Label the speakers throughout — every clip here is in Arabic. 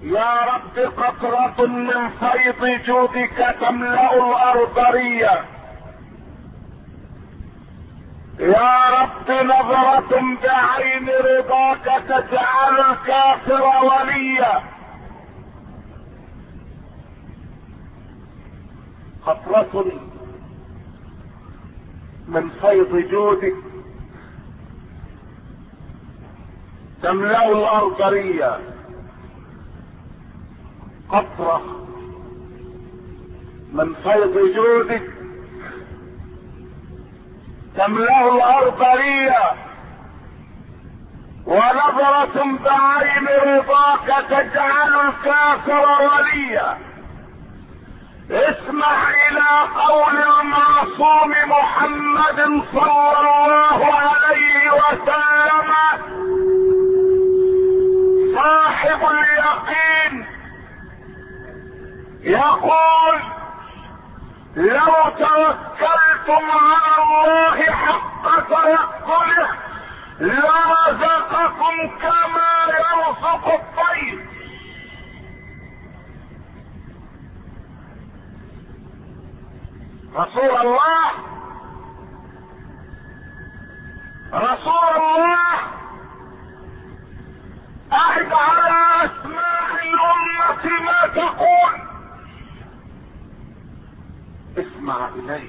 Speaker 1: يا رب قطرة من فيض جودك تملأ الأرض ريا. يا رب نظرة بعين رضاك تجعل الكافر وليا. قطرة من فيض جودك تملأ الأرض ريا. قطرة من فيض جودك تملأ الأرض ريا، ونظرة بعين رضاك تجعل الكافر وليا. اسمع الى قول المعصوم محمد صلى الله عليه وسلم صاحب اليقين يقول: لو توكلتم على الله حق توكله لرزقكم كما يرزق الطير. رسول الله أعد على أسماع الأمة ما تقول. اسمع إليه: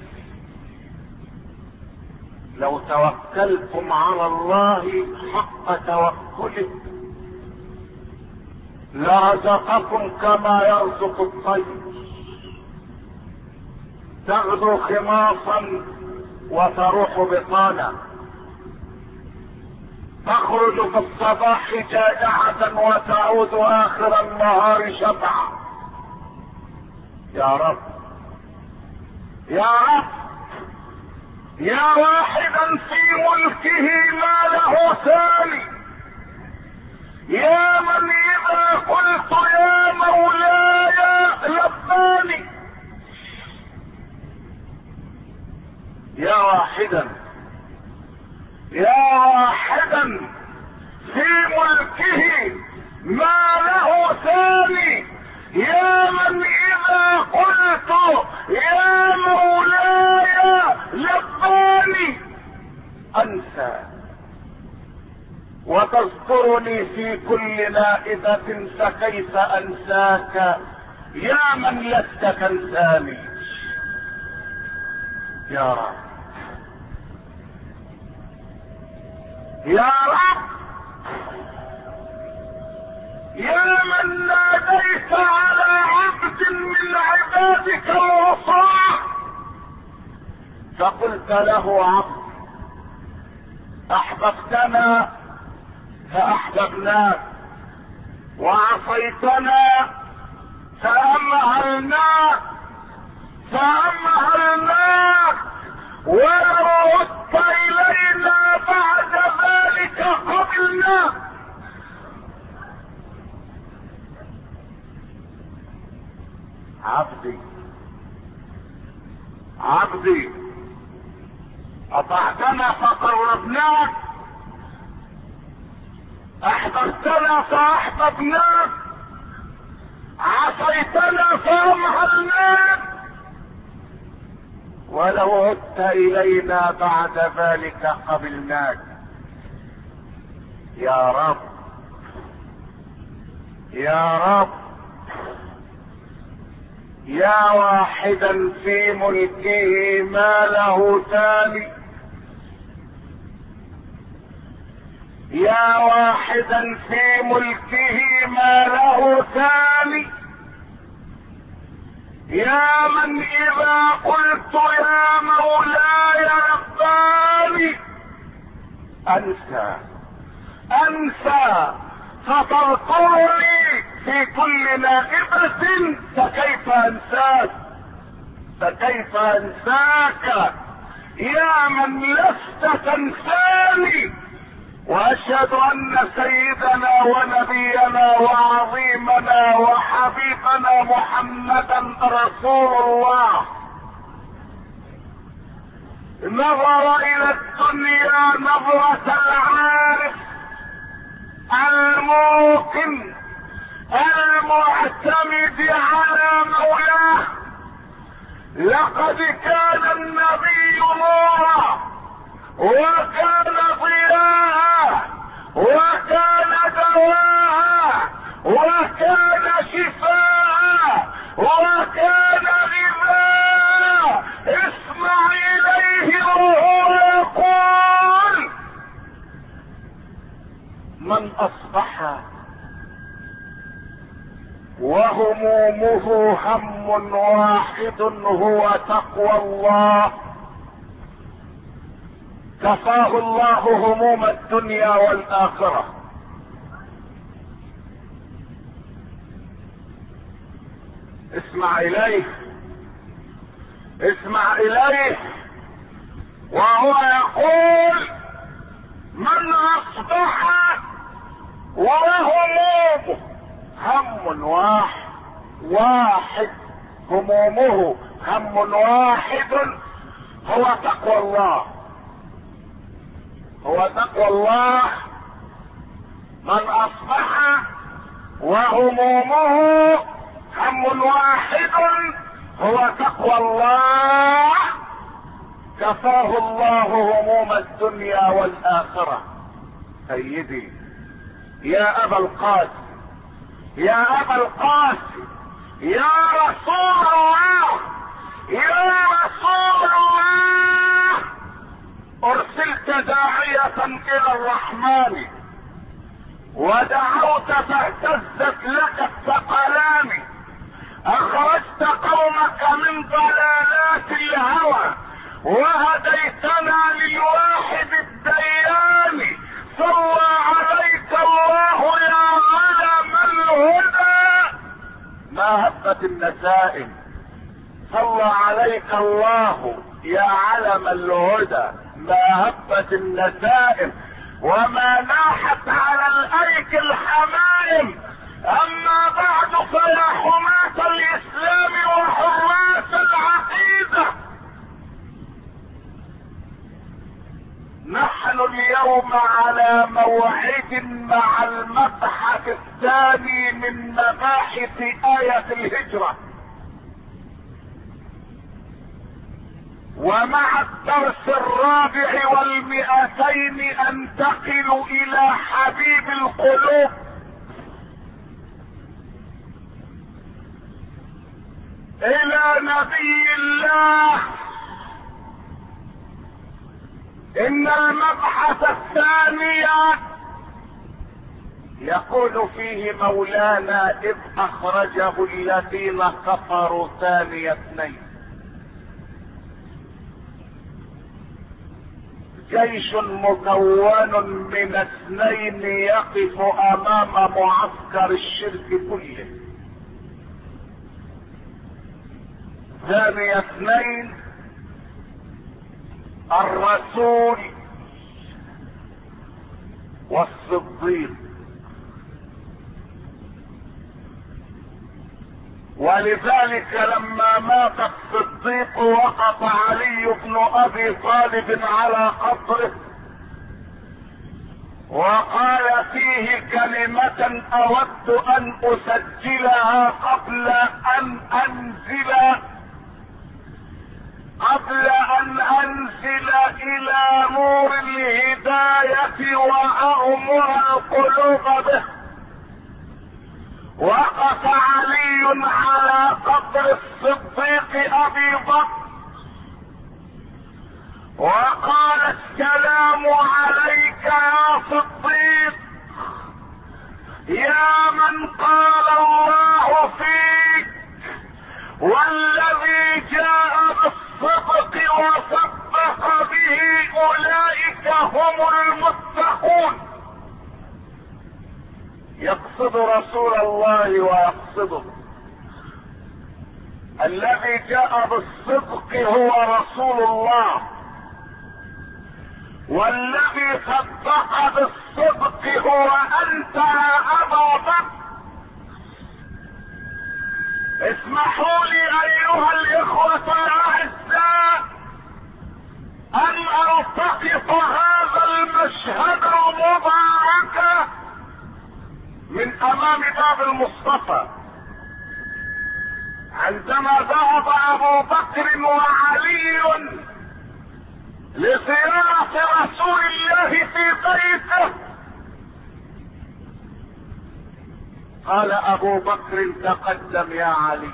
Speaker 1: لو توكلتم على الله حق توكله لرزقكم كما يرزق الطير. تغدو خماصا وتروح بطانا، تخرج في الصباح جائعة وتعود آخر النهار شبعا. يا رب يا رب يا واحدا في ملكه ما له ثاني، يا من إذا قلت يا مولاي لباني. يا واحدا في ملكه ما له ثاني، يا من إذا قلت يا مولاي لباني. أنسى وتذكرني في كل نائبة، فكيف أنساك يا من لست تنساني. يا رب يا رب يا من ناديت على عبد من عبادك الوصاة فقلت له: عبد احببتنا فاحببناك، وعصيتنا فامهلناك ولو عدت الينا بعد ذلك قبلنا. عبدي اطعتنا فقربناك، احببتنا فاحببناك، عصيتنا فامهلناك، ولو عدت الينا بعد ذلك قبلناك. يا رب يا رب يا واحدا في ملكه ما له ثاني، يا واحدا في ملكه ما له ثاني، يا من إذا قلت يا مولاي رباني أنسى فتذكرني في كل نائبة، فكيف أنساك يا من لست تنساني. وأشهد أن سيدنا ونبينا وعظيمنا وحبيبنا محمدا رسول الله نظر إلى الدنيا نظرة العارف الموقن المعتمد على مولاه. لقد كان النبي نورا وكان ضياء وكان دواء وكان شفاء وكان غذاء. اسمع اليه وهو يقول: من اصبح وهمومه هم واحد هو تقوى الله، كفاه الله هموم الدنيا والآخرة. اسمع إليه، اسمع إليه وهو يقول: من أصبح وهمومه هم واحد همومه هم واحد هو تقوى الله، هو تقوى الله. من اصبح وهمومه هم واحد هو تقوى الله، كفاه الله هموم الدنيا والاخرة. سيدي يا ابا القاسم، يا ابا القاسم، يا رسول الله، يا رسول الله، ارسلت داعية الى الرحمن ودعوت فاهتزت لك الثقلان، اخرجت قومك من ضلالات الهوى وهديتنا للواحد الديان. صلى عليك الله يا علم الهدى ما هبت النسائم، صلى عليك الله يا علم الهدى ما هبت النسائم، وما ناحت على الايك الحمائم. اما بعد فيا حماة الاسلام وحراس العقيدة، نحن اليوم على موعد مع المبحث الثاني من مباحث آية الهجرة، ومع الدرس الرابع والمئتين انتقل الى حبيب القلوب، الى نبي الله. ان المبحث الثاني يقول فيه مولانا: اذ اخرجه الذين كفروا ثاني اثنين. جيش مكون من اثنين يقف امام معسكر الشرك كله. ثاني اثنين الرسول والصديق. ولذلك لما مات الصديق وقف علي بن ابي طالب على قبره وقال فيه كلمة اود ان اسجلها قبل ان انزل الى نور الهداية واغمر القلوب به. وقف علي على قبر الصديق ابي بكر وقال: السلام عليك يا صديق، يا من قال الله فيك: والذي جاء بالصدق وصدق به اولئك هم المتقون. يقصد رسول الله ويقصده. الذي جاء بالصدق هو رسول الله، والذي صدق بالصدق هو انت يا ابا بكر. اسمحوا لي ايها الاخوة الاعزاء ان التقط هذا المشهد المبارك من امام باب المصطفى عندما ذهب ابو بكر وعلي لزيارة رسول الله في بيته، قال ابو بكر تقدم يا علي.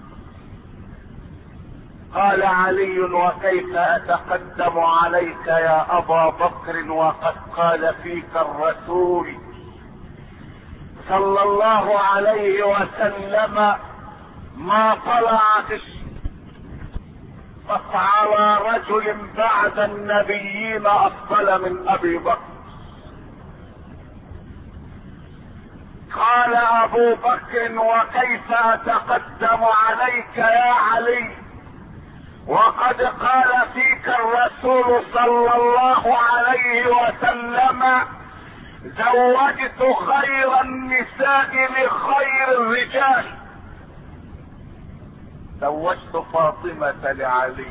Speaker 1: قال علي وكيف اتقدم عليك يا ابا بكر وقد قال فيك الرسول صلى الله عليه وسلم ما طلعت الشمس على رجل بعد النبيين افضل من ابي بكر. قال ابو بكر وكيف اتقدم عليك يا علي وقد قال فيك الرسول صلى الله عليه وسلم زوجت خير النساء لخير الرجال، زوجت فاطمة لعلي.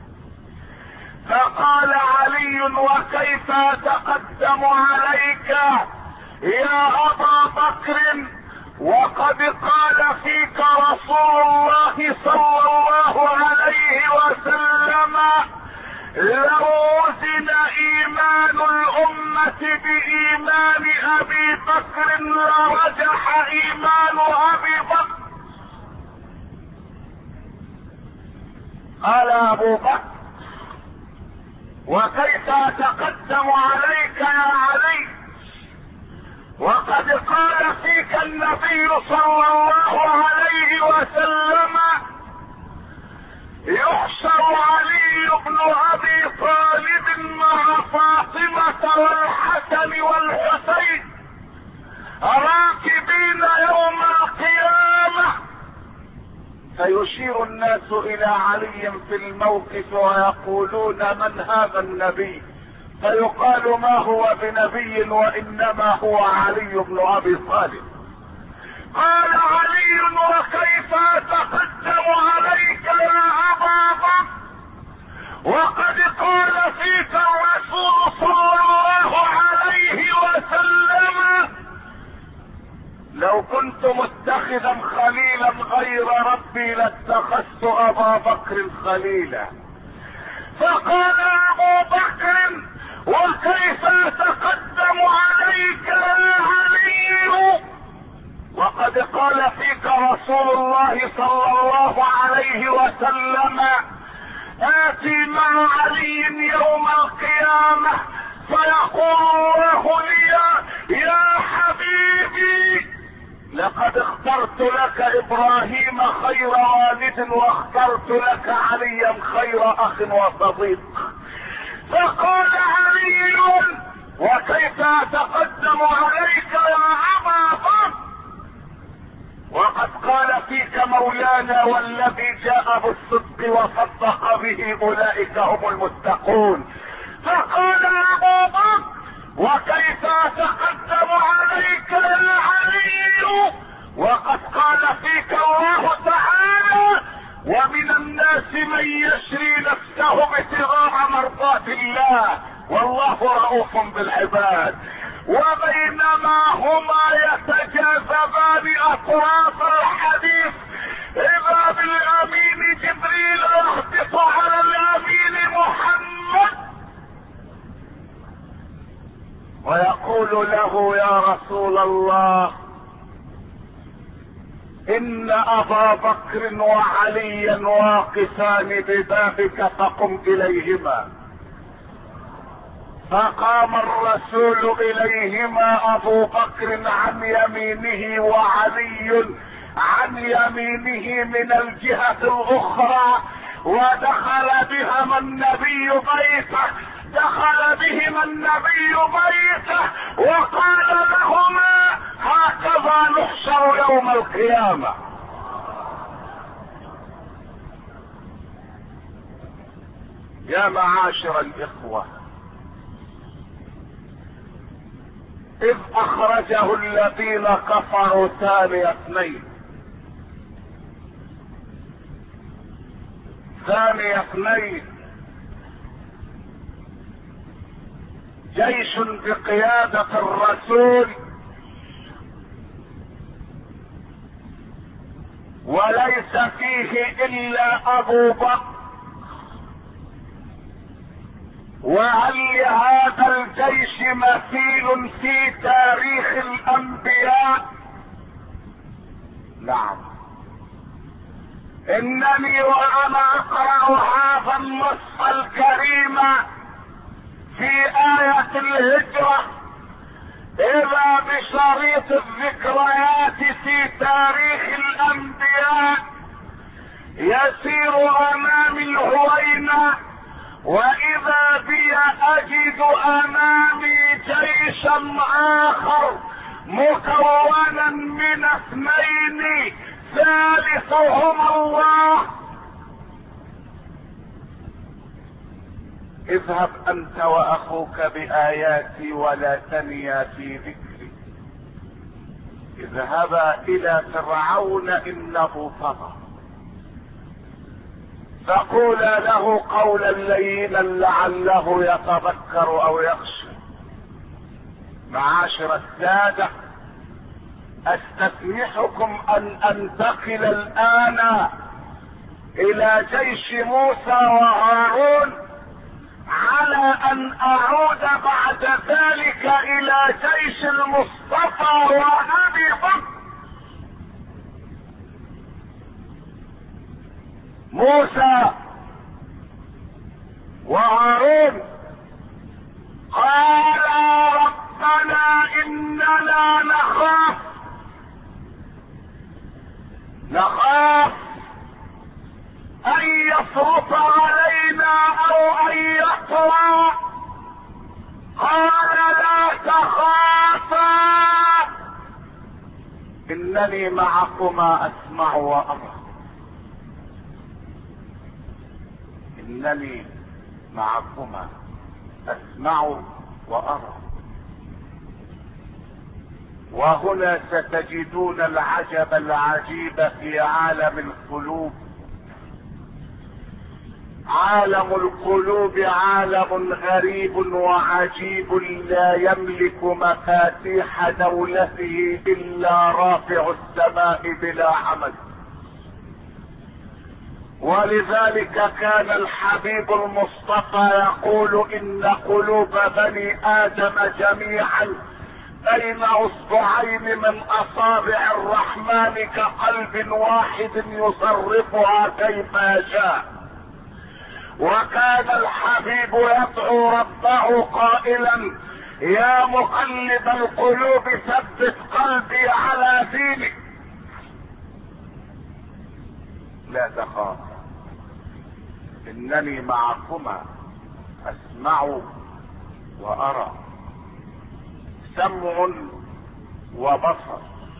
Speaker 1: فقال علي وكيف اتقدم عليك يا ابا بكر وقد قال فيك رسول الله صلى الله عليه وسلم لو وزن ايمان الامة بايمان ابي بكر لرجح ايمان ابي بكر. قال ابو بكر وكيف اتقدم عليك يا علي وقد قال فيك النبي صلى الله عليه وسلم يحشر علي بن ابي طالب مع فاطمة والحسن والحسين راكبين يوم القيامة، فيشير الناس الى علي في الموقف ويقولون من هذا النبي؟ فيقال ما هو بنبي وانما هو علي بن ابي طالب. قال علي وكيف اتقدم عليك يا ابا بكر وقد قال فيك الرسول صلى الله عليه وسلم لو كنت متخذا خليلا غير ربي لاتخذت ابا بكر خليلا. فقال ابو بكر وكيف اتقدم عليك يا علي وقد قال فيك رسول الله صلى الله عليه وسلم اتي مع علي يوم القيامة فيقول الله لي يا حبيبي لقد اخترت لك ابراهيم خير والد واخترت لك عليا خير اخ وصديق. فقال علي وكيف اتقدم عليك يا ابا بكر وقد قال فيك مولانا والذي جاء بالصدق وصدق به اولئك هم المتقون. فقال ابو بكر وكيف اتقدم عليك يا علي وقد قال فيك الله تعالى ومن الناس من يشري نفسه ابتغاء مرضات الله والله رؤوف بالعباد. وبينما هما يتجاذبان اطراف الحديث اذا بالامين جبريل يهبط على الامين محمد ويقول له يا رسول الله ان ابا بكر وعليا واقفان ببابك فقم اليهما. فقام الرسول اليهما ابو بكر عن يمينه وعلي عن يمينه من الجهة الاخرى ودخل بهما النبي بيته وقال لهما هكذا نحشر يوم القيامة. يا معاشر الاخوة اذ اخرجه الذين كفروا ثاني اثنين جيش بقيادة الرسول وليس فيه الا ابو بكر. وهل لهذا الجيش مثيل في تاريخ الانبياء؟ نعم. انني وانا اقرأ هذا النص الكريم في آية الهجرة اذا بشريط الذكريات في تاريخ الانبياء يسير امامي الهوينة، واذا بي اجد امامي جيشا اخر مكونا من اثنين ثالثهما الله. اذهب انت واخوك باياتي ولا تنيا في ذكري. اذهبا الى فرعون انه طغى فقولا له قولا لينا لعله يتذكر او يخشى. معاشر السادة، استسمحكم ان انتقل الان الى جيش موسى وهارون على ان اعود بعد ذلك الى جيش المصطفى وابي بكر. موسى وهارون قالا ربنا اننا نخاف ان يفرط علينا او ان يطغى. قال لا تخافا انني معكما اسمع وارى. انني معكما اسمع وارى. وهنا ستجدون العجب العجيب في عالم القلوب. عالم القلوب عالم غريب وعجيب لا يملك مفاتيح دولته الا رافع السماء بلا عمد. ولذلك كان الحبيب المصطفى يقول ان قلوب بني ادم جميعا بين اصبعين من اصابع الرحمن كقلب واحد يصرفها كيف يشاء. وكان الحبيب يدعو ربه قائلا يا مقلب القلوب ثبت قلبي على دينك. لا تخاف انني معكما اسمع وارى. سمع وبصر.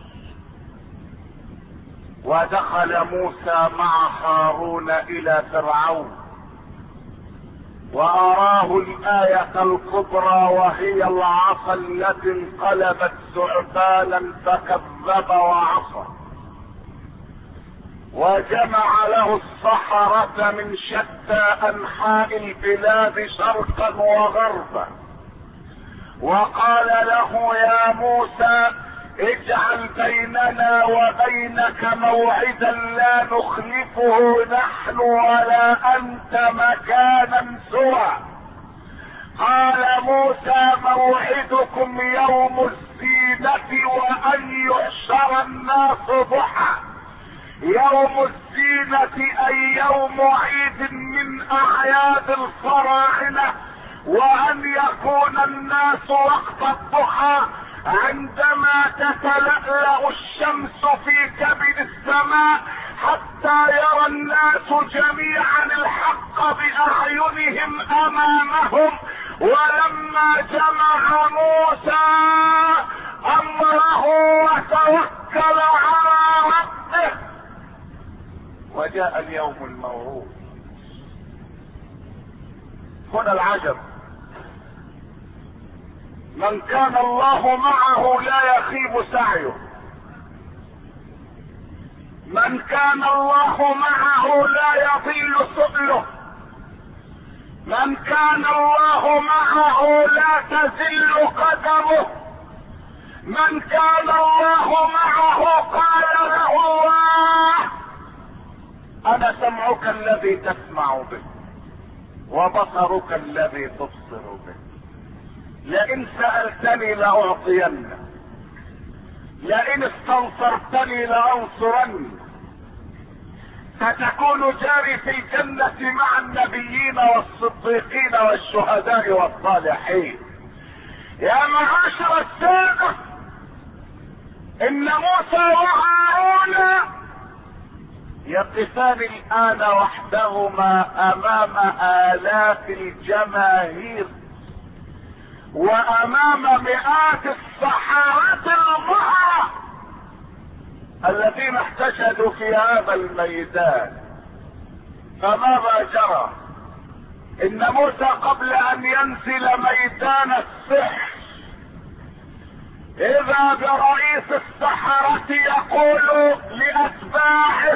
Speaker 1: ودخل موسى مع هارون الى فرعون واراه الآية الكبرى وهي العصا التي انقلبت ثعبانا فكذب وعصى. وجمع له السحرة من شتى انحاء البلاد شرقا وغربا وقال له يا موسى اجعل بيننا وبينك موعدا لا نخلفه نحن ولا انت مكانا سوى. قال موسى موعدكم يوم الزينة وان يحشر الناس ضحى. يوم الزينة اي يوم عيد من اعياد الفراعنة، وان يكون الناس وقت الضحى عندما تتلألأ الشمس في كبد السماء حتى يرى الناس جميعا الحق بأعينهم امامهم. ولما جمع موسى امره وتوكل على ربه وجاء اليوم الموعود. هنا العجب، من كان الله معه لا يخيب سعيه. من كان الله معه لا يضل سؤله. من كان الله معه لا تزل قدمه. من كان الله معه قال له الله سمعك الذي تسمع به وبصرك الذي تبصر به. لئن سألتني لأعطينك، لئن استنصرتني لأنصرنك. ستكون جاري في الجنة مع النبيين والصديقين والشهداء والصالحين. يا معاشر السادة، إن موسى وهارون يقفان الآن وحدهما أمام آلاف الجماهير وأمام مئات السحرة المهرة الذين احتشدوا في هذا الميدان. فماذا جرى؟ إن موسى قبل أن ينزل ميدان السحر إذا برئيس السحرة يقول لأتباعه: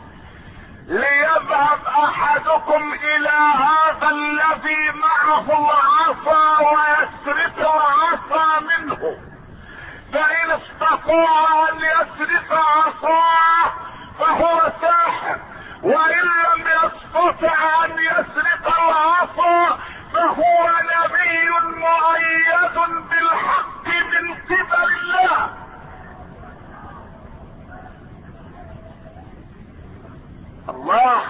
Speaker 1: ليذهب أحدكم إلى هذا الذي معه العصا ويسرق العصا منه، فإن استطاع أن يسرق عصاه فهو ساحر، وإن لم يستطع أن يسرق العصا فهو نبي مؤيد بالحق من قبل الله. الله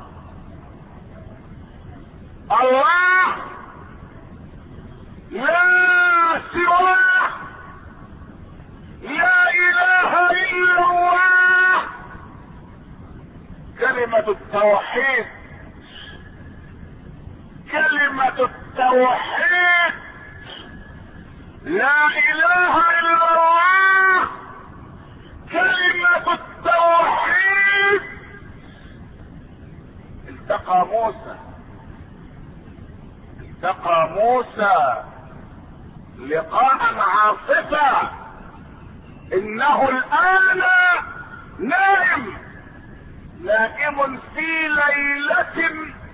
Speaker 1: الله لا سواه، لا اله الا الله. كلمة التوحيد، كلمة التوحيد، لا اله الا الله، كلمة التوحيد. التقى موسى لقاء عاصفا. انه الان نائم في ليلة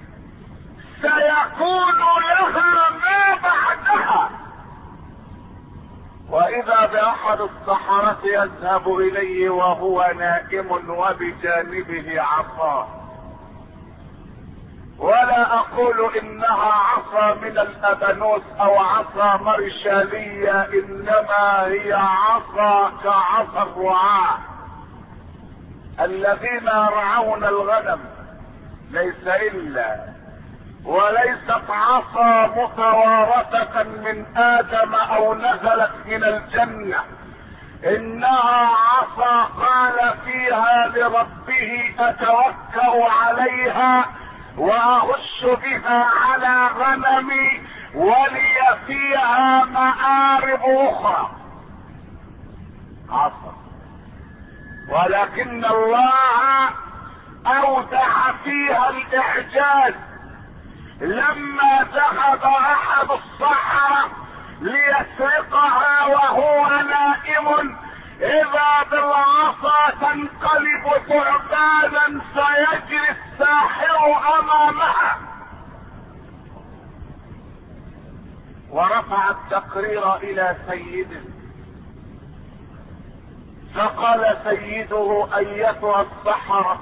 Speaker 1: سيكون لها ما بعدها. واذا باحد السحرة يذهب اليه وهو نائم وبجانبه عصاه. ولا اقول انها عصا من الابانوس او عصا مرشالية، انما هي عصا كعصا الرعاة الذين يرعون الغنم، ليس الا، وليست عصا متوارثة من ادم او نزلت من الجنة، انها عصا قال فيها لربه: اتوكل عليها واهش بها على غنمي ولي فيها مآرب اخرى. عصا. ولكن الله اودع فيها الاعجاز. لما ذهب احد السحرة ليسرقها وهو نائم، اذا بالعصا تنقلب ثعبانا فيجري الساحر امامها. ورفع التقرير الى سيده، فقال سيده: ايتها السحرة،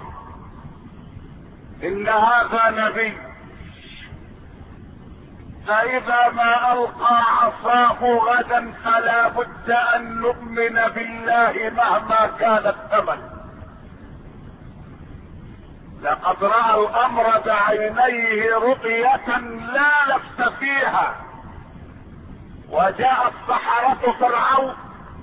Speaker 1: ان هذا نبي، فاذا ما القى عصاه غدا فلا بد ان نؤمن بالله مهما كان الثمن. لقد راى الامر بعينيه رؤية لا لبس فيها. وجاء السحرة فرعون.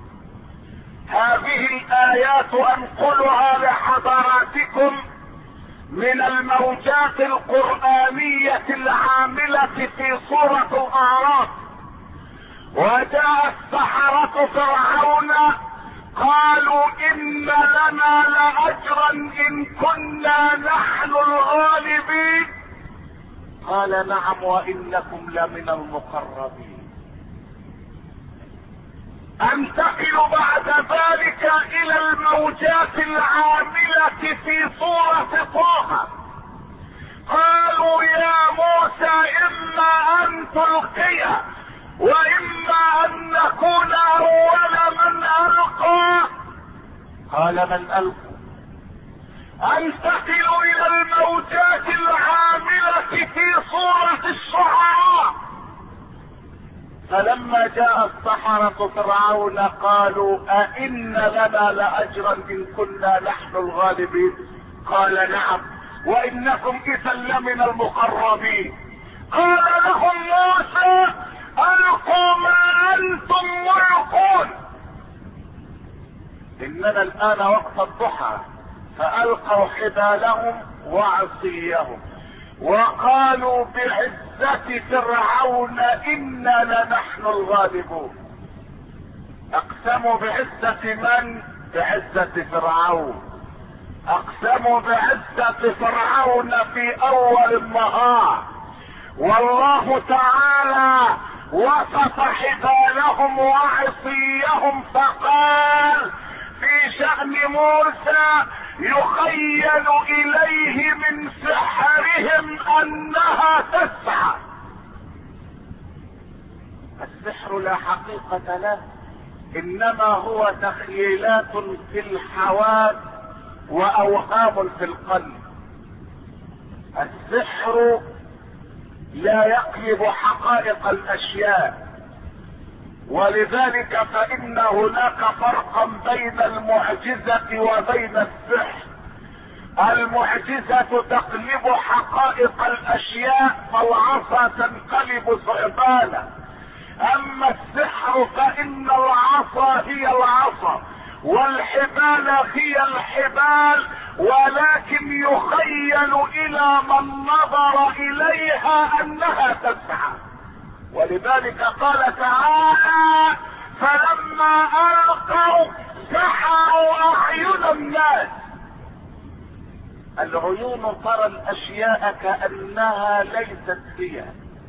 Speaker 1: هذه الايات انقلها لحضراتكم من الموجات القرآنية العاملة في سورة الأعراف. وجاء السحرة فرعون قالوا: إن لنا لأجرا إن كنا نحن الغالبين. قال: نعم وإنكم لمن المقربين. انتقل بعد ذلك الى الموجات العاملة في سورة طه. قالوا: يا موسى اما ان تلقي واما ان نكون اول من القى. قال: من القى؟ انتقل الى الموجات العاملة في صورة الشعراء. فلما جاء السحرة فرعون قالوا أئن لنا لأجرا إن كنا نحن الغالبين؟ قال نعم وإنكم إذا لمن المقربين. قال لهم موسى ألقوا ما أنتم ملقون. إننا الآن وقت الضحى. فألقوا حبالهم وعصيهم وقالوا بعزة فرعون إنا لنحن الغالبون. اقسموا بعزة من؟ بعزة فرعون. اقسموا بعزة فرعون في اول النهار. والله تعالى وصف حبالهم وعصيهم فقال في شأن موسى يخيل اليه من سحرهم انها تسعى. السحر لا حقيقة له، انما هو تخيلات في الحواس واوهام في القلب. السحر لا يقلب حقائق الاشياء، ولذلك فان هناك فرقا بين المعجزة وبين السحر. المعجزة تقلب حقائق الاشياء فالعصا تنقلب ثعبانا، اما السحر فان العصا هي العصا والحبال هي الحبال، ولكن يخيل الى من نظر اليها انها تسعى. ولذلك قال تعالى فلما القوا سحروا اعين الناس. العيون ترى الاشياء كانها ليست هي،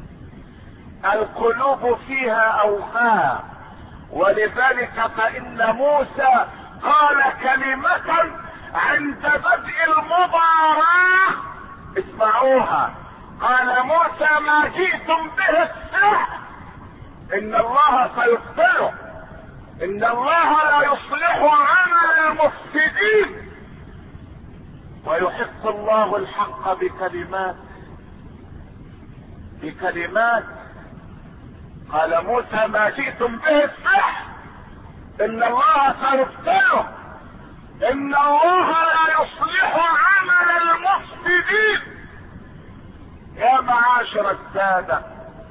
Speaker 1: القلوب فيها اوهام. ولذلك فان موسى قال كلمة عند بدء المباراة اسمعوها. قال موسى ما جئتم به السحر ان الله سيبطله، ان الله لا يصلح عمل المفسدين ويحق الله الحق بكلمات. قال موسى ما جئتم به السحر ان الله سيبطله، ان الله لا يصلح عمل المفسدين. يا معاشر السادة،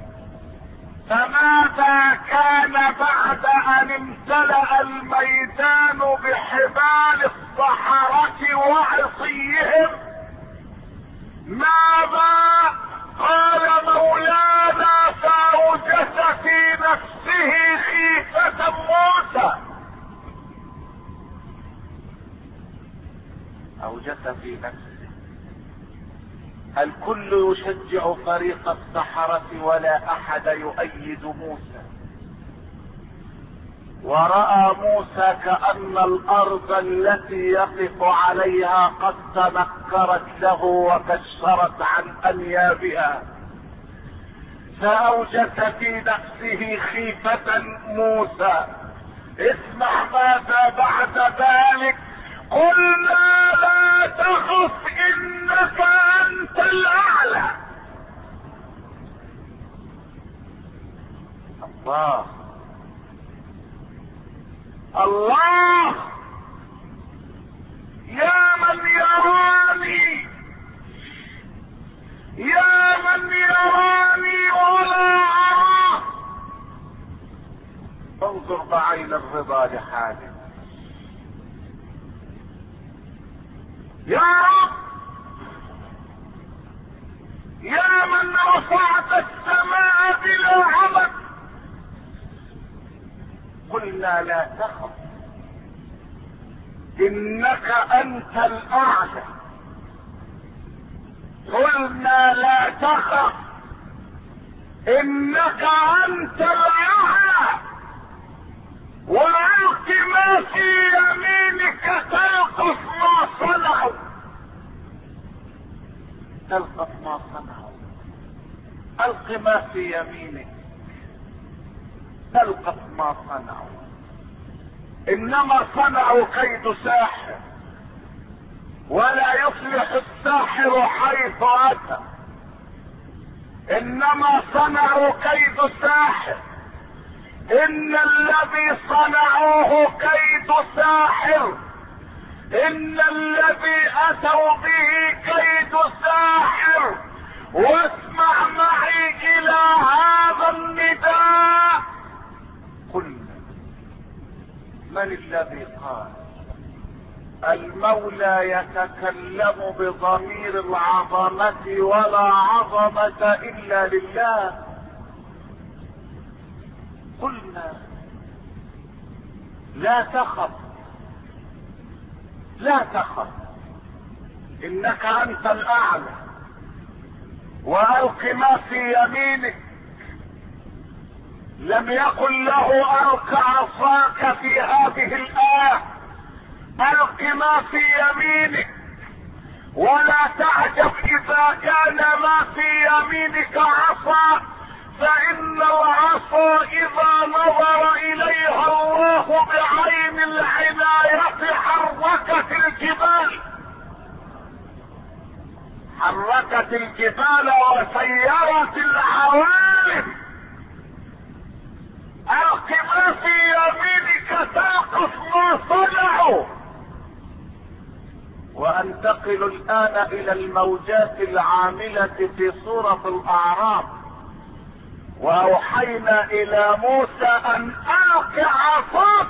Speaker 1: فماذا كان بعد ان امتلأ الميدان بحبال السحرة وعصيهم؟ ماذا قال مولانا فأوجس في نفسه خيفة موسى. أوجس في نفسه. الكل يشجع فريق السحرة ولا احد يؤيد موسى. ورأى موسى كأن الارض التي يقف عليها قد تنكرت له وكشرت عن انيابها، فاوجس في نفسه خيفة موسى. اسمع ماذا بعد ذلك. قلنا لا تخف انك انت الاعلى. الله الله يا من يراني، يا من يراني ولا اراه. انظر بعين الرضا لحالك. يا رب يا من رفعت السماء بلا عمد، قلنا لا تخف انك انت الاعلى. قلنا لا تخف انك انت الاعلى. والق ما في يمينك تلقف ما صنعوا. تلقف ما صنعوا. الق ما في يمينك تلقف ما صنعوا. انما صنعوا كيد ساحر. ولا يصلح الساحر حيث اتى، انما صنعوا كيد ساحر. ان الذي صنعوه كيد ساحر، ان الذي اتوا به كيد ساحر. واسمع معي الى هذا النداء. قلنا من الذي قال؟ المولى يتكلم بضمير العظمة، ولا عظمة الا لله. قلنا لا تخف، لا تخف، انك انت الاعلى، والق ما في يمينك. لم يقل له الق عصاك في هذه الايه، الق ما في يمينك. ولا تعجب اذا كان ما في يمينك عصا، فان العصا اذا نظر اليها الله بعين العناية حركت الجبال، حركت الجبال وسيرت العوالم. الق ما في يمينك تلقف ما صنعوا. وانتقل الان الى الموجات العاملة في سورة الاعراف. واوحينا الى موسى ان الق عصاك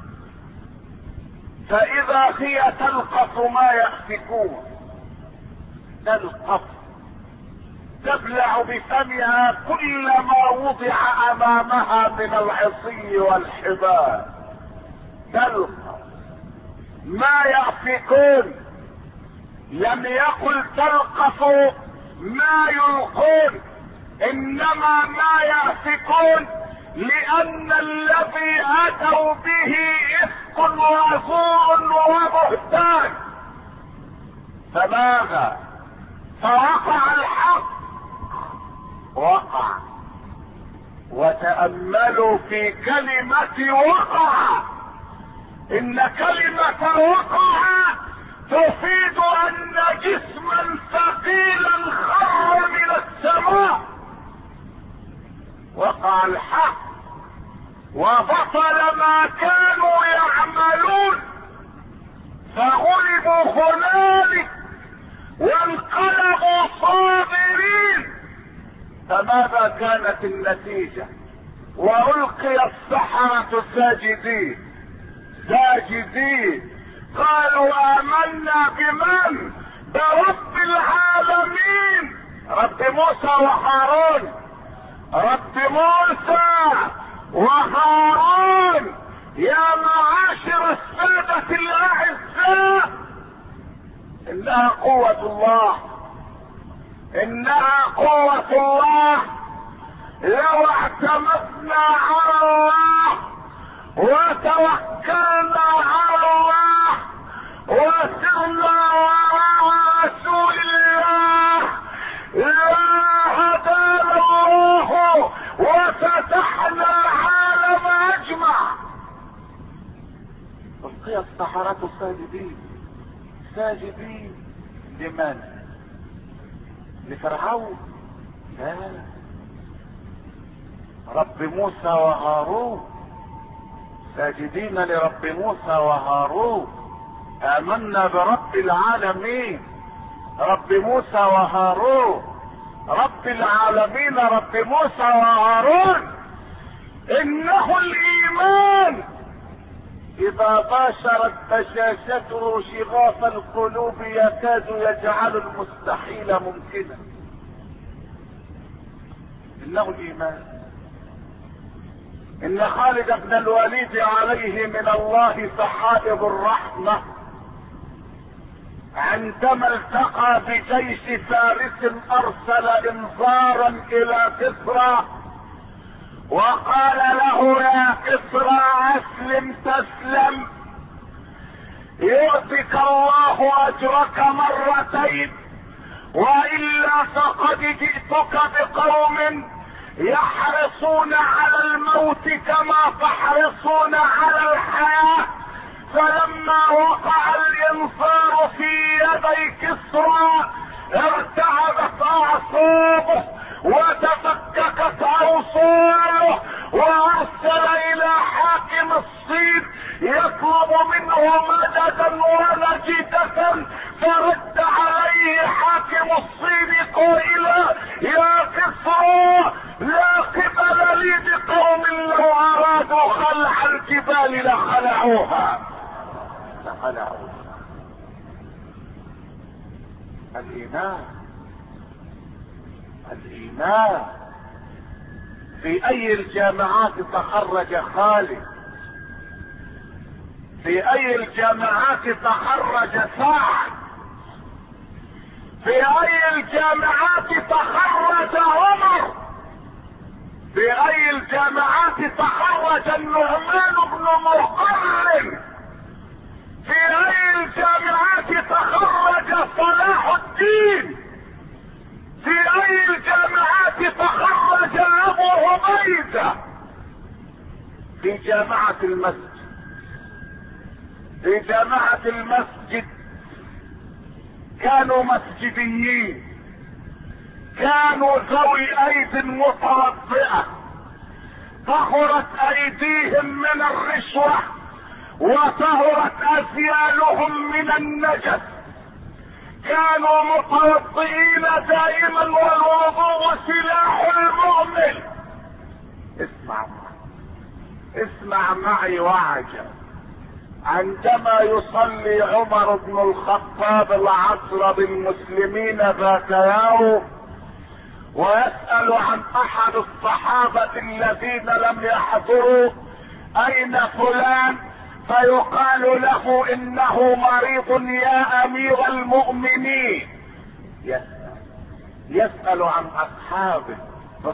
Speaker 1: فاذا هي تلقف ما يأفكون. تلقف، تبلع بفمها كل ما وضع امامها من العصي والحبال. تلقف ما يأفكون. لم يقل تلقف ما يلقون، انما ما يأفكون، لان الذي اتوا به افك وزور وبهتان. فماذا؟ فوقع الحق، وقع. وتأملوا في كلمة وقع، ان كلمة وقع تفيد ان جسما ثقيلا خر من السماء. وقع الحق وبطل ما كانوا يعملون، فغلبوا هنالك وانقلبوا صابرين. فماذا كانت النتيجة؟ والقي السحرة ساجدين، ساجدين. قالوا آمنا بمن؟ برب العالمين، رب موسى وهارون، رب موسى وهارون. يا معاشر السادة الاعزاء، انها قوة الله، انها قوة الله. لو اعتمدنا على الله وتوكلنا على الله وسرنا وراء رسول الله لهدانا الله وفتحنا العالم اجمع. القي السحرة ساجدين، ساجدين. لمن؟ لفرعون؟ لا، رب موسى وهارون. ساجدين لرب موسى وهارون. آمنا برب العالمين، رب موسى وهارون، رب العالمين، رب موسى وهارون. انه الايمان اذا باشرت بشاشته شغاف القلوب يكاد يجعل المستحيل ممكنا. انه الايمان. ان خالد بن الوليد عليه من الله سحائب الرحمة عندما التقى بجيش فارس ارسل انذارا الى كسرى وقال له يا كسرى اسلم تسلم يؤتك الله اجرك مرتين، والا فقد جئتك بقوم يحرصون على الموت كما تحرصون على الحياة، فلما وقع الانصار في يدي كسرى ارتعبت اعصابه وتفككت اوصاله، وارسل الى حاكم الصين يطلب منه مددا ونجدة، فرد عليه حاكم الصين قائلا: يا كسرى، لا قبل لي بقوم لو ارادوا خلع الجبال لخلعوها. الإيمان. في أي الجامعات تخرج خالد؟ في أي الجامعات تخرج سعد؟ في أي الجامعات تخرج عمر؟ في أي الجامعات تخرج النعمان بن مقرن؟ في أي الجامعات تخرج صلاح الدين؟ في أي الجامعات تخرج أبو عبيدة؟ في جامعة المسجد. في جامعة المسجد كانوا مسجديين، كانوا ذوي ايد متوضئة، طهرت ايديهم من الرشوة وطهرت اثيالهم من النجس، كانوا متوضئين دائما، والوضوء سلاح المؤمن. اسمع معي وعجب. عندما يصلي عمر بن الخطاب العصر بالمسلمين ذات يوم ويسأل عن احد الصحابة الذين لم يحضروا: اين فلان؟ فيقال له: انه مريض يا امير المؤمنين. يسأل عن اصحابه في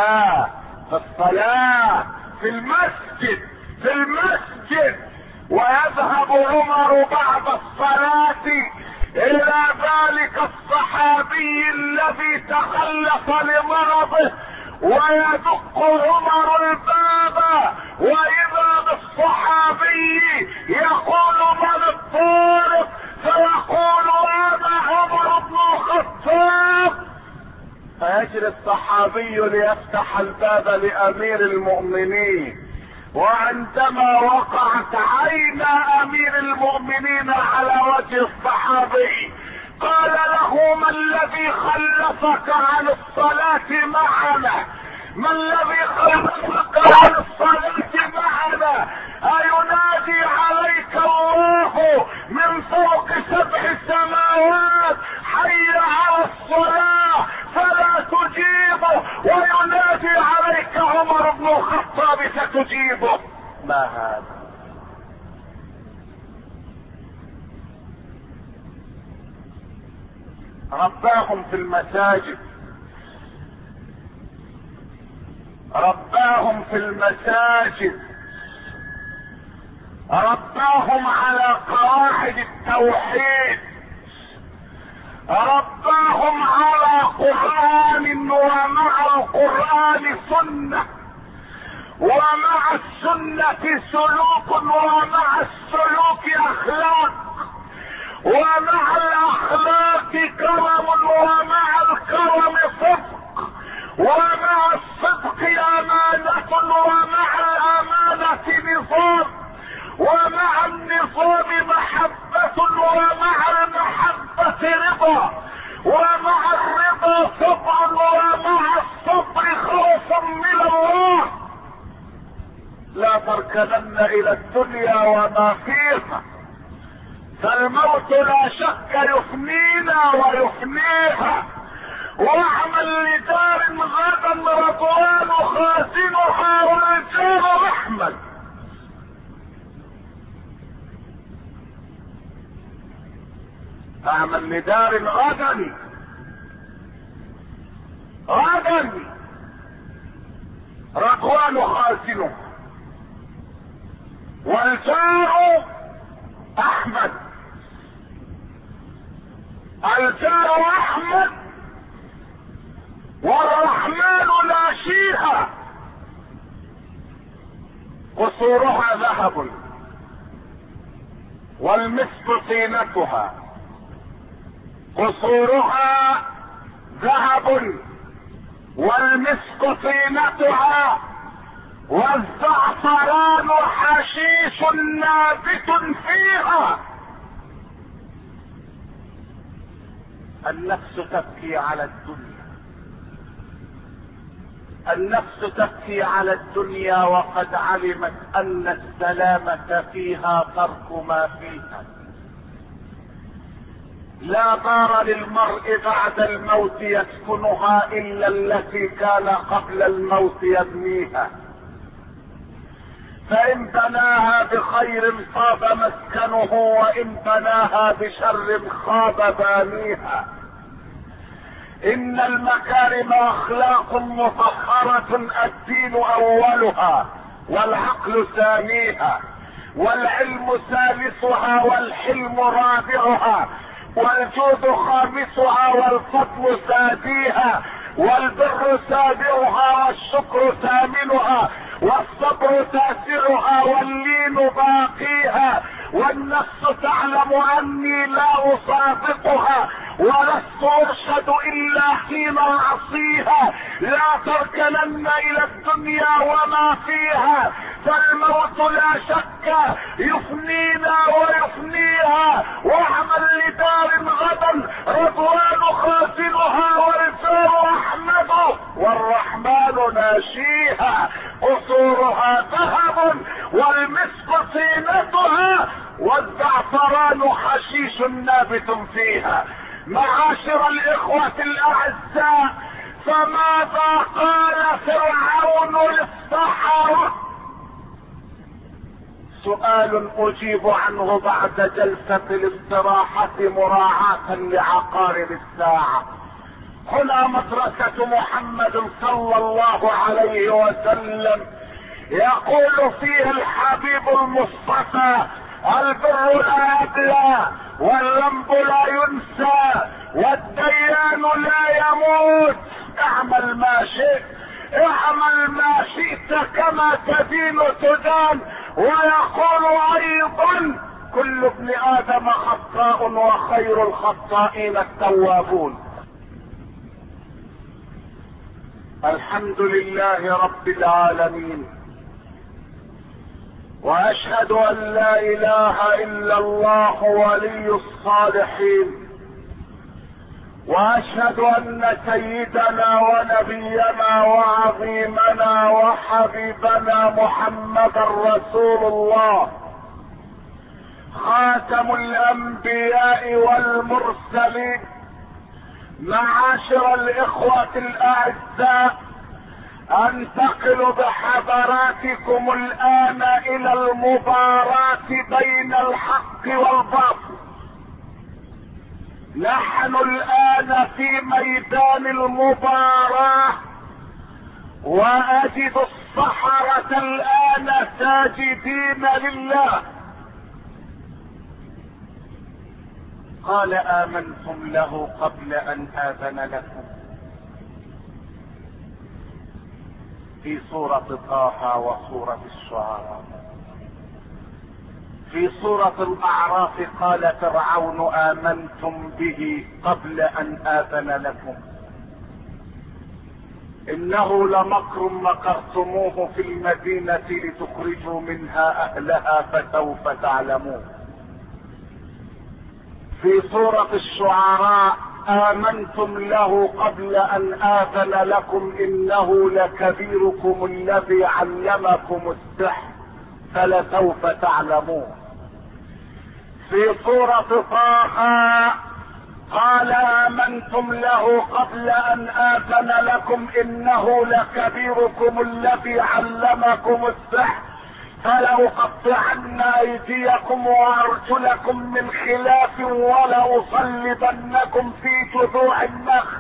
Speaker 1: الصلاة في المسجد. ويذهب عمر بعد الصلاة الى ذلك الصحابي الذي تخلف لمرضه، ويدق عمر الباب، واذا بالصحابي يقول: من الطارق؟ فيقول: انا عمر بن الخطاب. فيجري الصحابي ليفتح الباب لامير المؤمنين، وعندما وقعت عين امير المؤمنين على وجه الصحابي قال له: ما الذي خلفك عن الصلاة معنا؟ ما الذي خلفك عن الصلاة معنا؟ اينادي عليك الله من فوق 7 سماوات: حي على الصلاة، فلا تجيبه، وينادي عليك عمر بن الخطاب ستجيبه؟ ما هذا؟ رباهم في المساجد، رباهم في المساجد، رباهم على قواعد التوحيد، رباهم على قرآن، ومع القرآن سنة، ومع السنة سلوك، ومع السلوك اخلاق، ومع الاخلاق كرم، ومع الكرم صدق، ومع الصدق امانة، ومع الامانة نظام، ومع النظام محبة، ومع المحبة رضا، ومع الرضا صبر، ومع الصبر خوف من الله. لا تركنن الى الدنيا وما فيها، فالموت لا شك يفنينا ويفنيها. واعمل لدار غدا رضوان خازنها والجار رحمة. اعمل لدار غدا رضوان خازنها والجار احمد. الجار احمد والرحمن ناشيها، قصورها ذهب والمسك طينتها، قصورها ذهب والمسك طينتها، والزعفران حشيش نابت فيها. النفس تبكي على الدنيا، النفس تبكي على الدنيا وقد علمت ان السلامة فيها ترك ما فيها. لا دار للمرء بعد الموت يسكنها الا التي كان قبل الموت يبنيها، فان بناها بخير طاب مسكنه وان بناها بشر خاب بانيها. ان المكارم اخلاق مطهرة الدين اولها والعقل ثانيها، والعلم ثالثها والحلم رابعها، والجود خامسها والفضل ساديها، والبر سابعها والشكر ثامنها، والصبر تاسعها واللين باقيها. والنفس تعلم اني لا اصادقها ولست ارشد الا حين اعصيها. لا تركنن الى الدنيا وما فيها، فالموت لا شك يفنينا ويفنيها. واعمل لدار غدا رضوان خازنها ورسال احمد والرحمن ناشيها. قصورها ذهب والمسك طينتها، والزعفران حشيش نابت فيها. معاشر الاخوة الاعزاء، فماذا قال فرعون للسحرة؟ سؤال اجيب عنه بعد جلسة الاستراحة مراعاة لعقارب الساعة. هنا مدرسة محمد صلى الله عليه وسلم، يقول فيه الحبيب المصطفى: البر لا يبلى والذنب لا ينسى والديان لا يموت. اعمل ما شئت، اعمل ما شئت كما تدين تدان. ويقول ايضا: كل ابن ادم خطاء وخير الخطائين التوابون. الحمد لله رب العالمين، واشهد ان لا اله الا الله ولي الصالحين، واشهد ان سيدنا ونبينا وعظيمنا وحبيبنا محمدا رسول الله، خاتم الانبياء والمرسلين. معاشر الاخوة الاعزاء، انتقل بحضراتكم الان الى المباراة بين الحق والباطل. نحن الان في ميدان المباراة، واجد السحرة الان ساجدين لله. قال: آمنتم له قبل ان آذن لكم. في سورة طه وسورة الشعراء. في سورة الاعراف قال فرعون: آمنتم به قبل ان آذن لكم، انه لمكر مكرتموه في المدينة لتخرجوا منها اهلها فسوف تعلمون. في سورة الشعراء: آمنتم له قبل ان آذن لكم انه لكبيركم الذي علمكم السحر فلسوف تعلمون. في سورة طه قال: آمنتم له قبل ان آذن لكم انه لكبيركم الذي علمكم السحر فلأقطعن ايديكم وارجلكم من خلاف ولأصلبنكم في جذوع النخل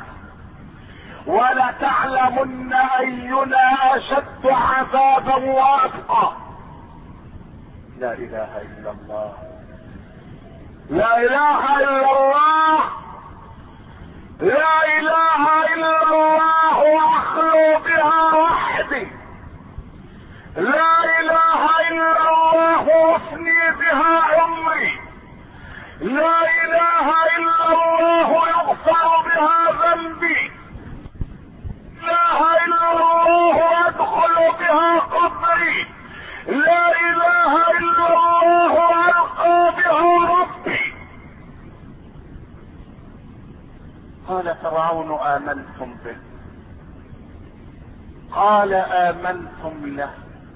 Speaker 1: ولتعلمن اينا اشد عذابا وابقى. لا اله الا الله، لا اله الا الله، لا اله الا الله، واخلو بها وحدي. لا اله الا الله وافني بها عمري. قال فرعون آمنتم به؟ قال آمنتم له،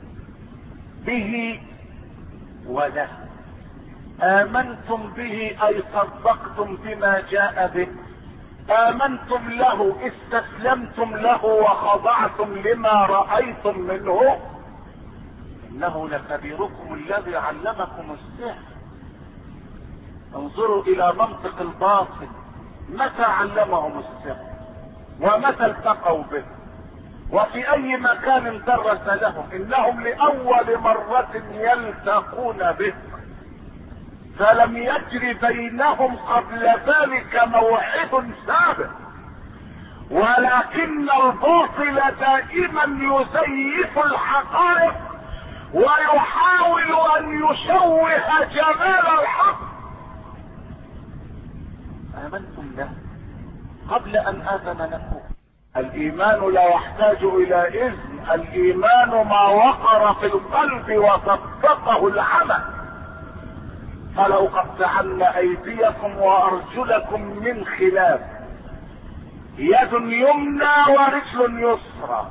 Speaker 1: به وله. آمنتم به أي صدقتم بما جاء به، آمنتم له استسلمتم له وخضعتم لما رأيتم منه. إنه لكبيركم الذي علمكم السحر. انظروا إلى منطق الباطل، متى علمهم السحر ومتى التقوا به وفي أي مكان درس لهم؟ إنهم لأول مرة يلتقون به، فلم يجري بينهم قبل ذلك موعد سابق، ولكن الباطل دائما يزيف الحقائق ويحاول أن يشوه جمال الحق. آمنتم له قبل أن آذن لكم. الإيمان لا يحتاج إلى إذن، الإيمان ما وقر في القلب وصدقه العمل. فلأقطعن أيديكم وأرجلكم من خلاف، يد يمنى ورجل يسرى،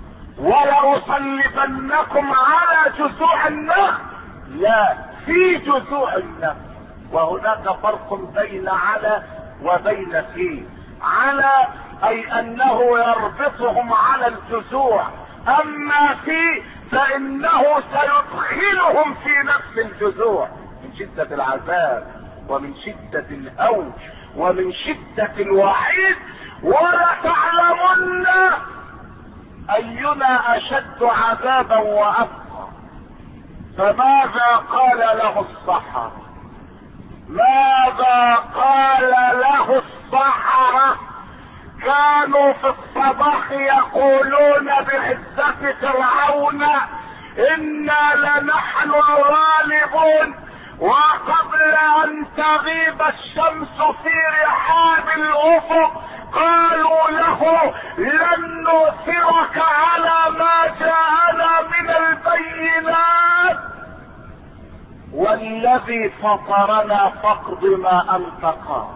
Speaker 1: ولأصلبنكم على جذوع النخل. لا، في جذوع النخل، وهناك فرق بين على وبين في. على أي أنه يربطهم على الجذوع، أما في فإنه سيدخلهم في نفس الجذوع من شدة العذاب ومن شدة الهول ومن شدة الوعيد. ولتعلمن أينا أشد عذابا وأبقى. فماذا قال له السحرة؟ ماذا قال له السحرة؟ كانوا في الصباح يقولون بعزة فرعون إنا لنحن الغالبون، وقبل أن تغيب الشمس في رحاب الأفق قالوا له لن نؤثرك على ما جاءنا من البينات، والذي فطرنا فاقض ما أنت قاض.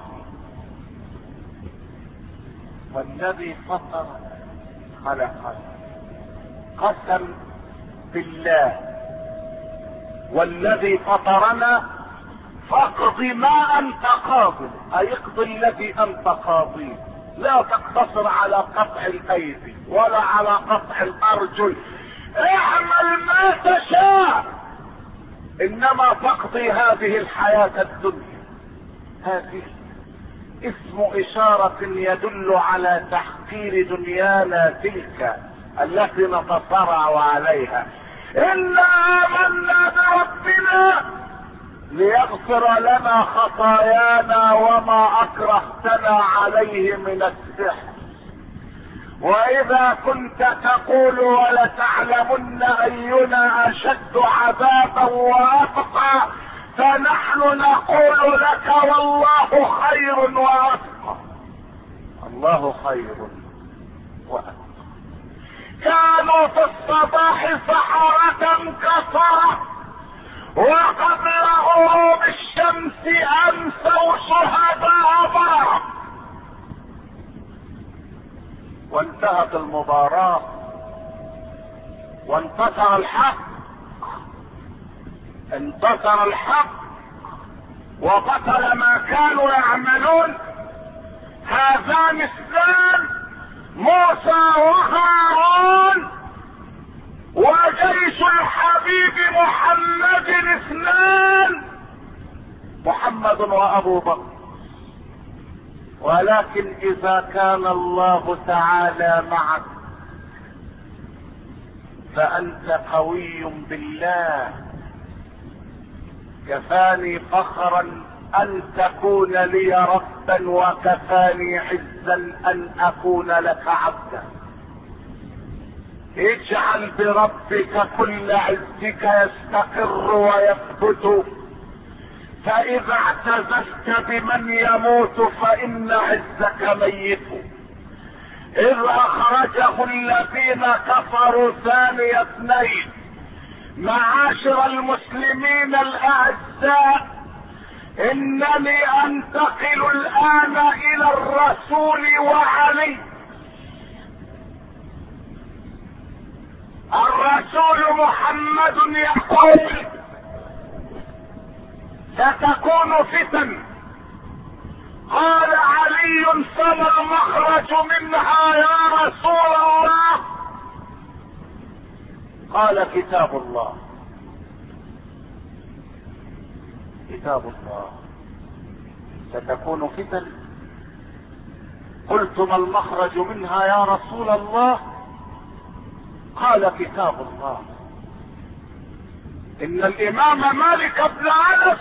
Speaker 1: والذي فطر خلقنا، قسم بالله، والذي فطرنا فاقض ما انت قاض، اي اقضي الذي انت قاضيه. لا تقتصر على قطع الايدي ولا على قطع الارجل، اعمل ما تشاء، انما تقضي هذه الحياة الدنيا. هذه اسم اشارة يدل على تحقير دنيانا تلك التي نتصارع عليها. إنا آمنا بربنا ليغفر لنا خطايانا وما أكرهتنا عليه من السحر. وإذا كنت تقول ولتعلمن أينا أشد عذابا وأبقى، فنحن نقول لك والله خير وأبقى. الله خير وأبقى. كانوا في الصباح سحرة كفرة، وقبل غروب الشمس أمسوا شهداء برع. وانتهت المباراة وانتصر الحق، انتصر الحق وبطل ما كانوا يعملون. هذان اثنان، موسى وهارون، وجيش الحبيب محمد اثنان، محمد وابو بكر. ولكن اذا كان الله تعالى معك فانت قوي بالله. كفاني فخرا ان تكون لي ربا، وكفاني عزا ان اكون لك عبدا. اجعل بربك كل عزك يستقر ويثبت، فاذا اعتززت بمن يموت فان عزك ميت. اذ اخرجه الذين كفروا ثاني اثنين. معاشر المسلمين الاعزاء، انني انتقل الان الى الرسول وعلي. الرسول محمد يقول ستكون فتن. قال علي فما المخرج منها يا رسول الله؟ قال كتاب الله. كتاب الله. ستكون فتن. قلت ما المخرج منها يا رسول الله؟ قال كتاب الله. ان الامام مالك بن انس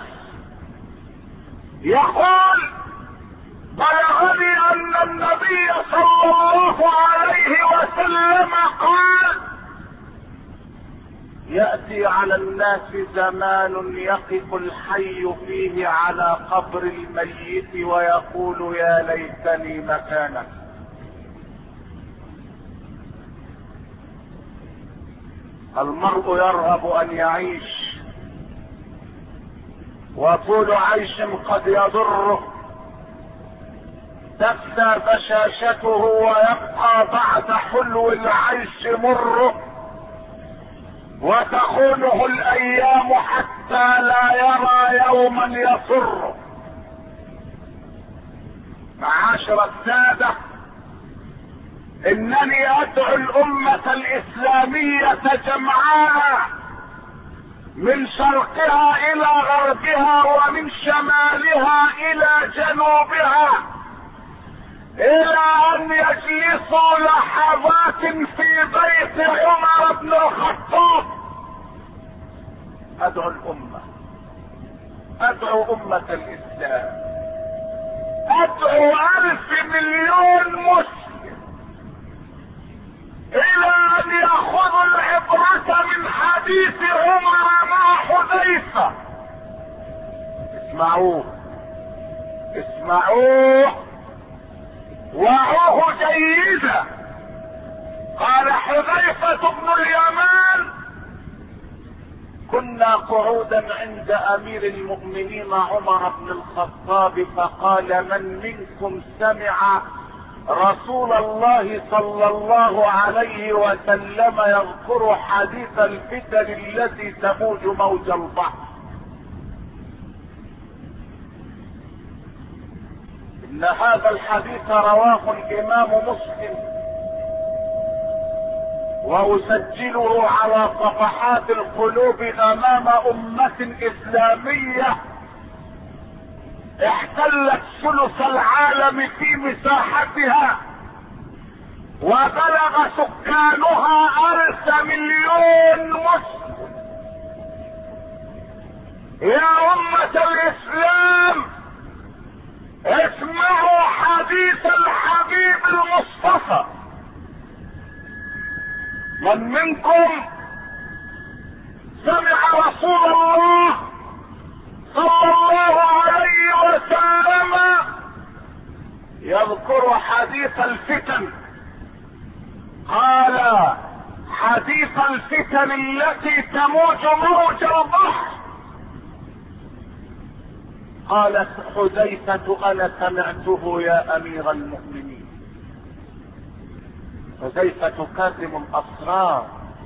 Speaker 1: يقول بلغني ان النبي صلى الله عليه وسلم قال يأتي على الناس زمان يقف الحي فيه على قبر الميت ويقول يا ليتني مكانك. المرء يرغب ان يعيش وطول عيش قد يضره، تفنى بشاشته ويبقى بعد حلو العيش مره، وتخونه الايام حتى لا يرى يوما يسره. معاشر السادة، انني ادعو الامة الاسلامية جمعاء من شرقها الى غربها ومن شمالها الى جنوبها الى ان يجلسوا لحظات في بيت عمر بن الخطاب. ادعو الامة، ادعو امة الاسلام، ادعو 1,000 مليون مسلم الى ان ياخذوا العبرة من حديث عمر مع حذيفة. اسمعوه اسمعوه وعوه جيدا. قال حذيفة بن اليمان كنا قعودا عند امير المؤمنين عمر بن الخطاب فقال من منكم سمع رسول الله صلى الله عليه وسلم يذكر حديث الفتن التي تموج موج البحر؟ ان هذا الحديث رواه الامام مسلم واسجله على صفحات القلوب امام امة اسلامية احتلت ثلث العالم في مساحتها وبلغ سكانها 1,000 مليون مسلم. يا أمة الإسلام اسمعوا حديث الحبيب المصطفى. من منكم سمع رسول الله صلى الله عليه وسلم يذكر حديث الفتن؟ قال حديث الفتن التي تموج موج البحر. قالت حذيفة انا سمعته يا امير المؤمنين. حذيفة كاتم الاسرار،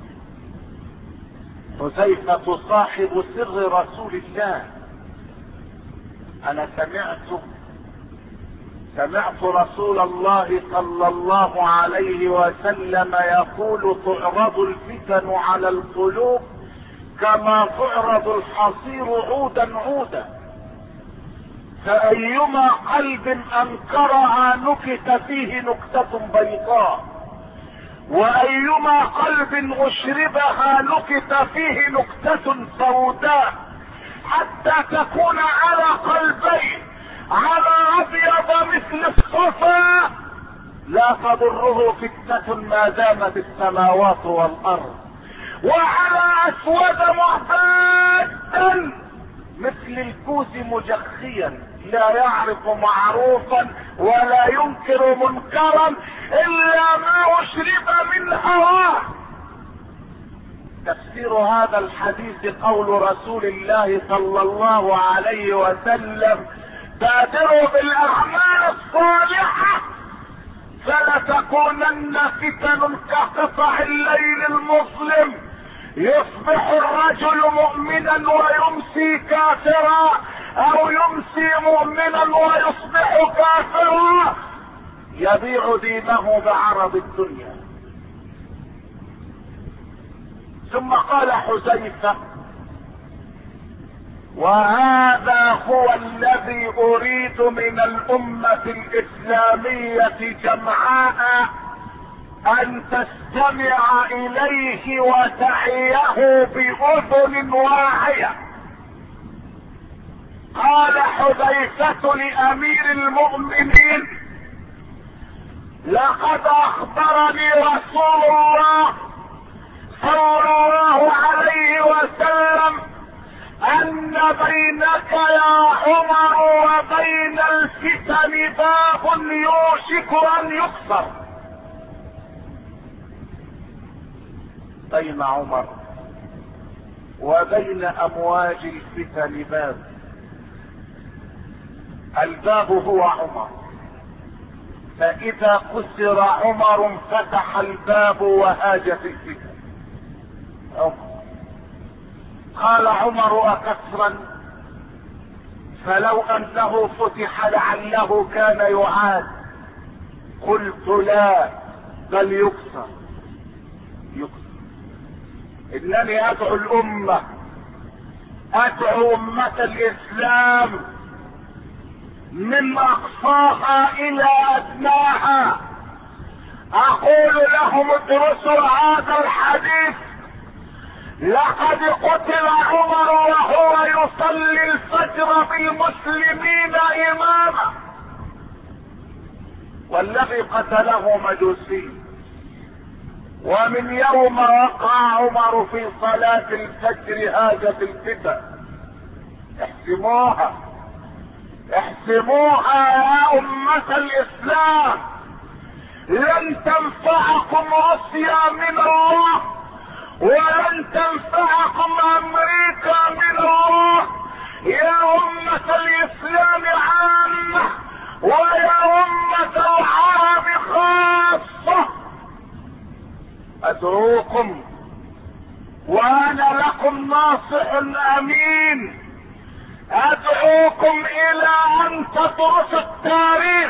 Speaker 1: حذيفة صاحب سر رسول الله. انا سمعت رسول الله صلى الله عليه وسلم يقول تعرض الفتن على القلوب كما تعرض الحصير عودا عودا، فأيما قلب أنكرها نكت فيه نكتة بيضاء، وأيما قلب أشربها نكت فيه نكتة سوداء، حتى تكون على قلبين على أبيض مثل الصفا لا تضره فتنة ما دامت السماوات والأرض، وعلى أسود معتادا مثل الكوز مجخيا لا يعرف معروفا ولا ينكر منكرا الا ما اشرب من هواه. تفسير هذا الحديث قول رسول الله صلى الله عليه وسلم: بادروا بالاعمال الصالحة فلتكونن فتن كقطع الليل المظلم، يصبح الرجل مؤمنا ويمسي كافرا، او يمسي مؤمنا ويصبح كافرا، يبيع دينه بعرض الدنيا. ثم قال حذيفة: وهذا هو الذي اريد من الامة الاسلامية جمعاء، ان تستمع اليه وتعيه باذن واعية. قال حذيفة لامير المؤمنين: لقد اخبرني رسول الله صلى الله عليه وسلم ان بينك يا عمر وبين الفتن باب يوشك ان يكسر. بين عمر وبين امواج الفتن باب، الباب هو عمر، فاذا كسر عمر انفتح الباب وهاجت الفتن. عمر قال عمر: أكسرا؟ فلو انه فتح لعله كان يعاد. قلت: لا، بل يكسر. انني ادعو الامة، ادعو امة الاسلام من اقصاها الى ادناها، اقول لهم: ادرسوا هذا الحديث. لقد قتل عمر وهو يصلي الفجر بالمسلمين اماما، والذي قتله مجوسي. ومن يوم وقع عمر في صلاة الفجر هاجت الفتن. احسموها، احسموها يا امة الاسلام، لن تنفعكم روسيا من الله، ولن تنفعكم امريكا من الله، يا امة الاسلام عامة ويا امة العرب خاصة. ادعوكم وانا لكم ناصح امين، ادعوكم الى ان تدرسوا التاريخ.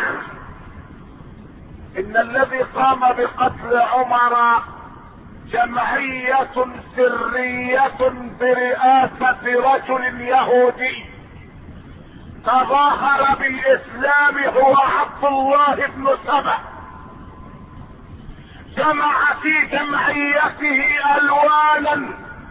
Speaker 1: ان الذي قام بقتل عمر جمعية سرية برئاسة رجل يهودي تظاهر بالاسلام، هو عبد الله بن سبأ. جمع في جمعيته الوانا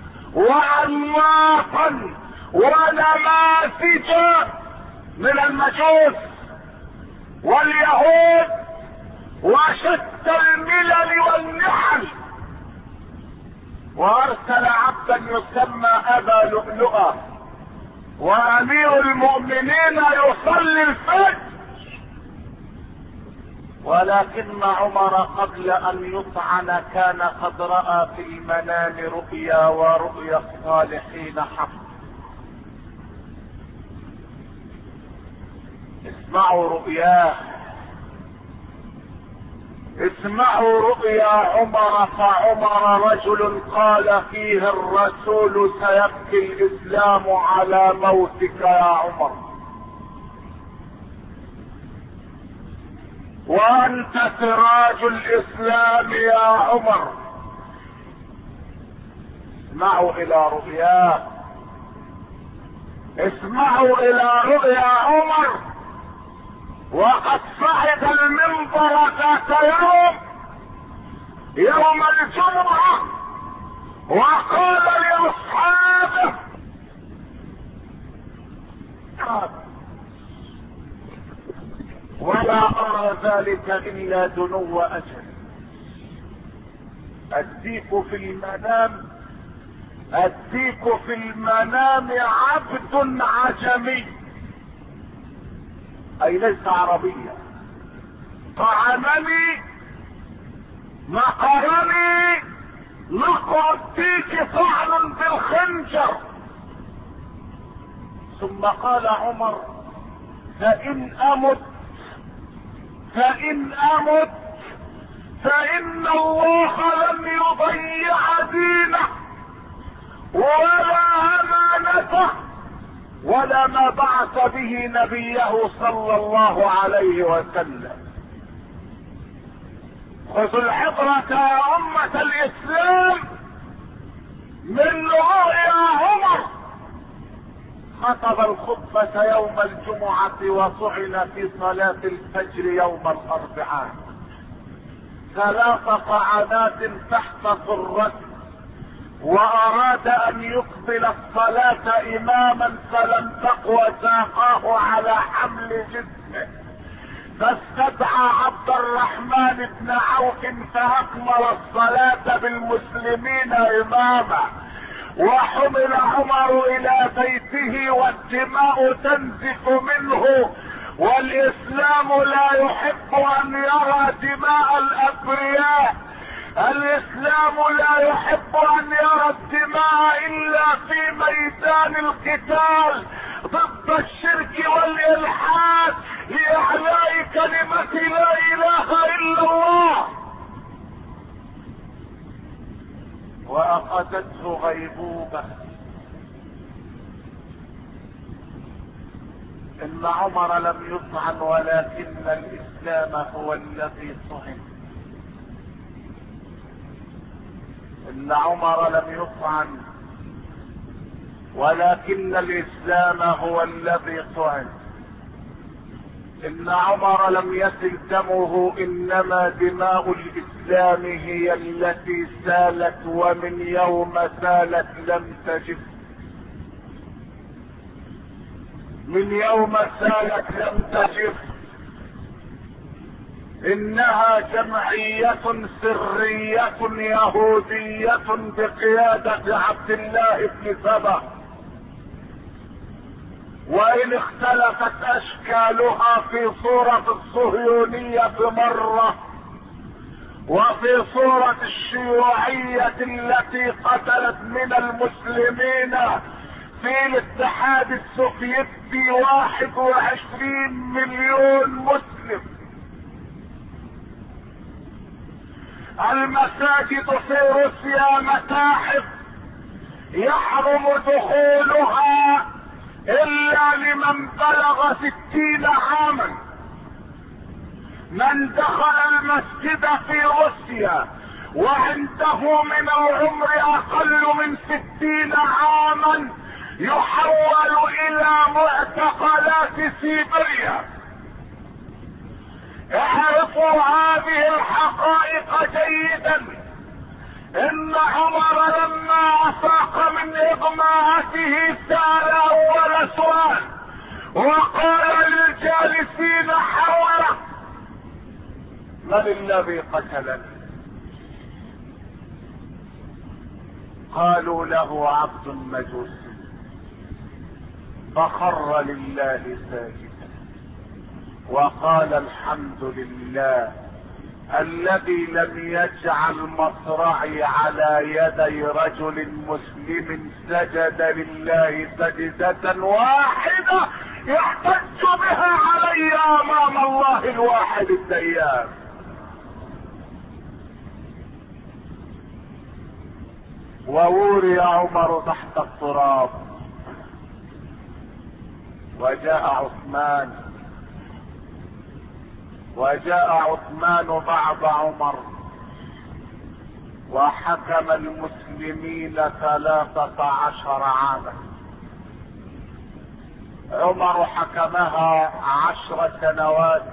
Speaker 1: وانماطا ونماذج من المجوس واليهود وشتى الملل والنحل، وارسل عبدا يسمى ابا لؤلؤة، وامير المؤمنين يصلي الفجر. ولكن عمر قبل ان يطعن كان قد رأى في المنام رؤيا، ورؤيا الصالحين حق. اسمعوا رؤياه، اسمعوا رؤيا عمر. فعمر رجل قال فيه الرسول: سيبكي الاسلام على موتك يا عمر، وانت سراج الاسلام يا عمر. اسمعوا الى رؤياه، اسمعوا الى رؤيا عمر. وقد صعد المنبر ذات يوم الجمعة وقال لاصحابه: ولا ارى ذلك الا دنو اجل. الديك في المنام، الديك في المنام عبد عجمي، اي ليس عربيا، طعنني نقرني نقر الديك طعن بالخنجر. ثم قال عمر: فإن أمت فإن الله لم يضيع دينه ولا أمانته ولا ما بعث به نبيه صلى الله عليه وسلم. خذوا العبرة يا أمة الإسلام من رؤيا عمر. خطب الخطبة يوم الجمعة وطعن في صلاة الفجر يوم الأربعاء 3 طعنات تحت سرته، وأراد أن يقبل الصلاة إماما فلم تقوى ساقاه على حمل جسمه، فاستدعى عبد الرحمن بن عوف فأكمل الصلاة بالمسلمين إماما، وحمل عمر إلى بيته والدماء تنزف منه، والإسلام لا يحب أن يرى دماء الأبرياء. الإسلام لا يحب أن يرى الدماء إلا في ميدان القتال ضد الشرك والإلحاد لإعلاء كلمة لا إله إلا الله. وأخذته غيبوبة. إن عمر لم يطعن ولكن الإسلام هو الذي طعن. إن عمر لم يطعن ولكن الإسلام هو الذي طعن. إن عمر لم يسل دمه، إنما دماء الإسلام هي التي سالت، ومن يوم سالت لم تجف. من يوم سالت لم تجف. إنها جمعية سرية يهودية بقيادة عبد الله بن سبأ، وإن اختلفت أشكالها في صورة الصهيونية مرة، وفي صورة الشيوعية التي قتلت من المسلمين في الاتحاد السوفيتي 21 مليون مسلم. المساجد في روسيا متاحف يحرم دخولها الا لمن بلغ 60 عاما. من دخل المسجد في روسيا وعنده من العمر اقل من 60 عاما يحول الى معتقلات سيبيريا. اعرفوا هذه الحقائق جيدا. ان عمر لما افاق من اغماءته سأل اول سؤال وقال للجالسين حوله: من الذي قتلني؟ قالوا له: عبد مجوسي. فخر لله ساجدا وقال: الحمد لله الذي لم يجعل مصرعي على يدي رجل مسلم سجد لله سجدة واحدة يحتج بها علي امام الله الواحد الديان. ووري عمر تحت التراب، وجاء عثمان بعد عمر وحكم المسلمين 13 عاما. عمر حكمها 10 سنوات،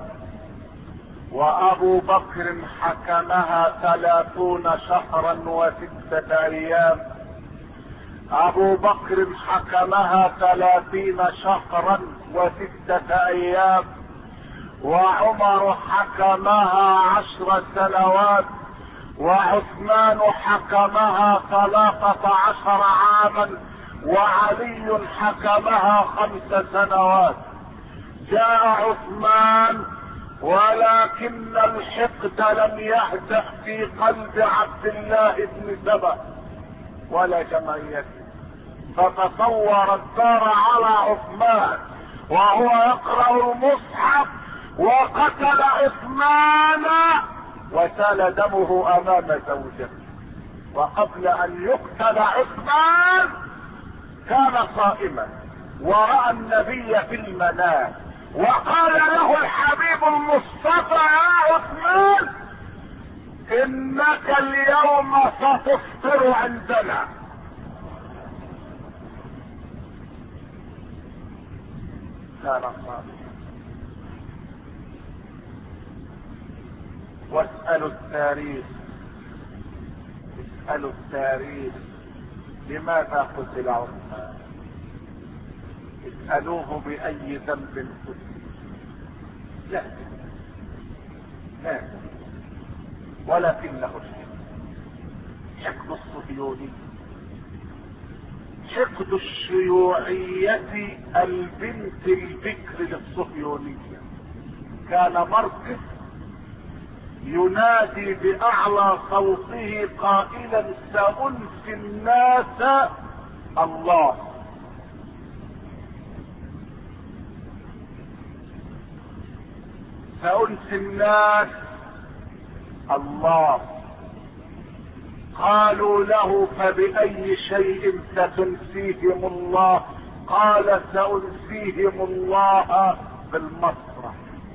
Speaker 1: وابو بكر حكمها 30 شهرا و6 ايام. ابو بكر حكمها 30 شهرا و6 ايام، وعمر حكمها 10 سنوات، وعثمان حكمها 13 عاما، وعلي حكمها 5 سنوات. جاء عثمان ولكن الحقد لم يهدأ في قلب عبد الله بن سبأ ولا جمعيته، فتصور الدار على عثمان وهو يقرأ المصحف وقتل عثمان وسال دمه امام زوجته. وقبل ان يقتل عثمان كان صائما ورأى النبي في المنام وقال له الحبيب المصطفى يا عثمان انك اليوم ستفطر عندنا. كان صائما. واسألوا التاريخ، اسألوا التاريخ لماذا قتل عثمان، اسألوه بأي ذنب قتل. لا لا، ولكنه حقد الصهيوني، حقد الشيوعية البنت البكر للصهيونية. كان ماركس ينادي بأعلى صوته قائلا سأنسي الناس الله. سأنسي الناس الله. قالوا له فبأي شيء ستنسيهم الله؟ قال سأنسيهم الله بالمسرح.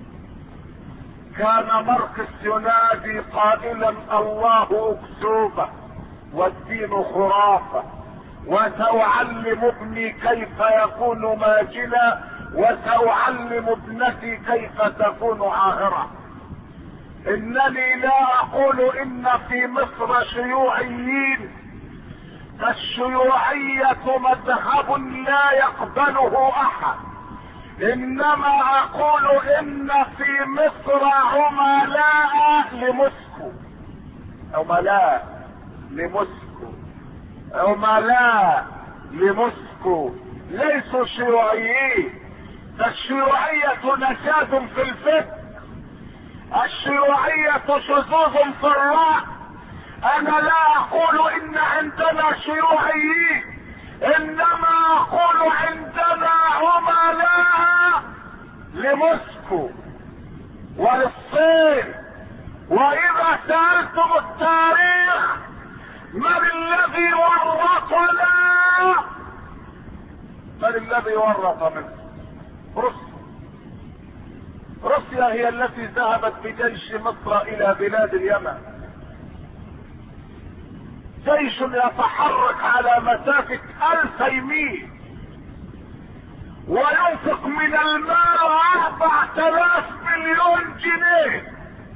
Speaker 1: كان ماركس ينادي قائلا الله اكذوبة والدين خرافة، وسأعلم ابني كيف يكون ماجنا، وسأعلم ابنتي كيف تكون عاهرة. انني لا اقول ان في مصر شيوعيين، فالشيوعية مذهب لا يقبله احد، انما اقول ان في مصر عملاء لموسكو، عملاء لموسكو، عملاء لموسكو، ليسوا شيوعيين. فالشيوعية نشاز في الفكر، الشيوعية شذوذ في الرأي. انا لا اقول ان عندنا شيوعيين، انما اقول عندنا عملاء لموسكو وللصين. واذا سألتم التاريخ من الذي ورطنا؟ من الذي ورط منه؟ روسيا. روسيا هي التي ذهبت بجيش مصر الى بلاد اليمن، جيش يتحرك على مسافة 2000 ميل وينفق من المال 4000 مليون جنيه،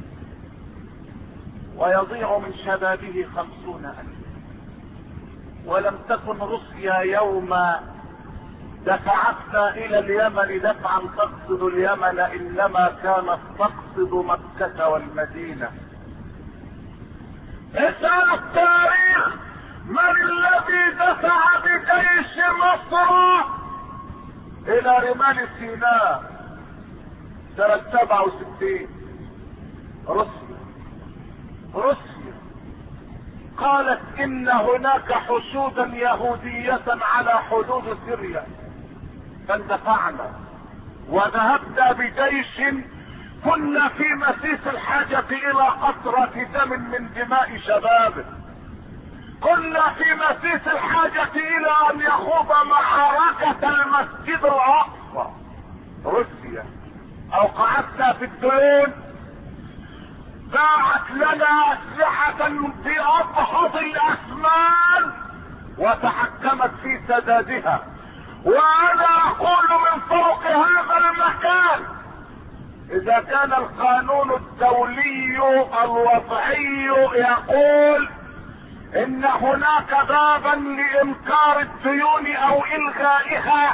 Speaker 1: ويضيع من شبابه 50,000. ولم تكن روسيا يوم دفعتنا الى اليمن دفعا تقصد اليمن، انما كانت تقصد مكة والمدينة. اسأل التاريخ من الذي دفع بجيش مصر الى رمال سيناء سنة 67؟ روسيا قالت ان هناك حشودا يهودية على حدود سوريا، فاندفعنا وذهبنا بجيش كنا في مسيس الحاجة الى قطرة دم من دماء شبابه، كنا في مسيس الحاجة الى ان يخوض معركة المسجد الاقصى. روسيا اوقعتنا في الديون، باعت لنا اسلحة بأبهض الاسمان وتحكمت في سدادها. وانا اقول من فوق هذا المكان اذا كان القانون الدولي الوضعي يقول ان هناك بابا لانكار الديون او الغائها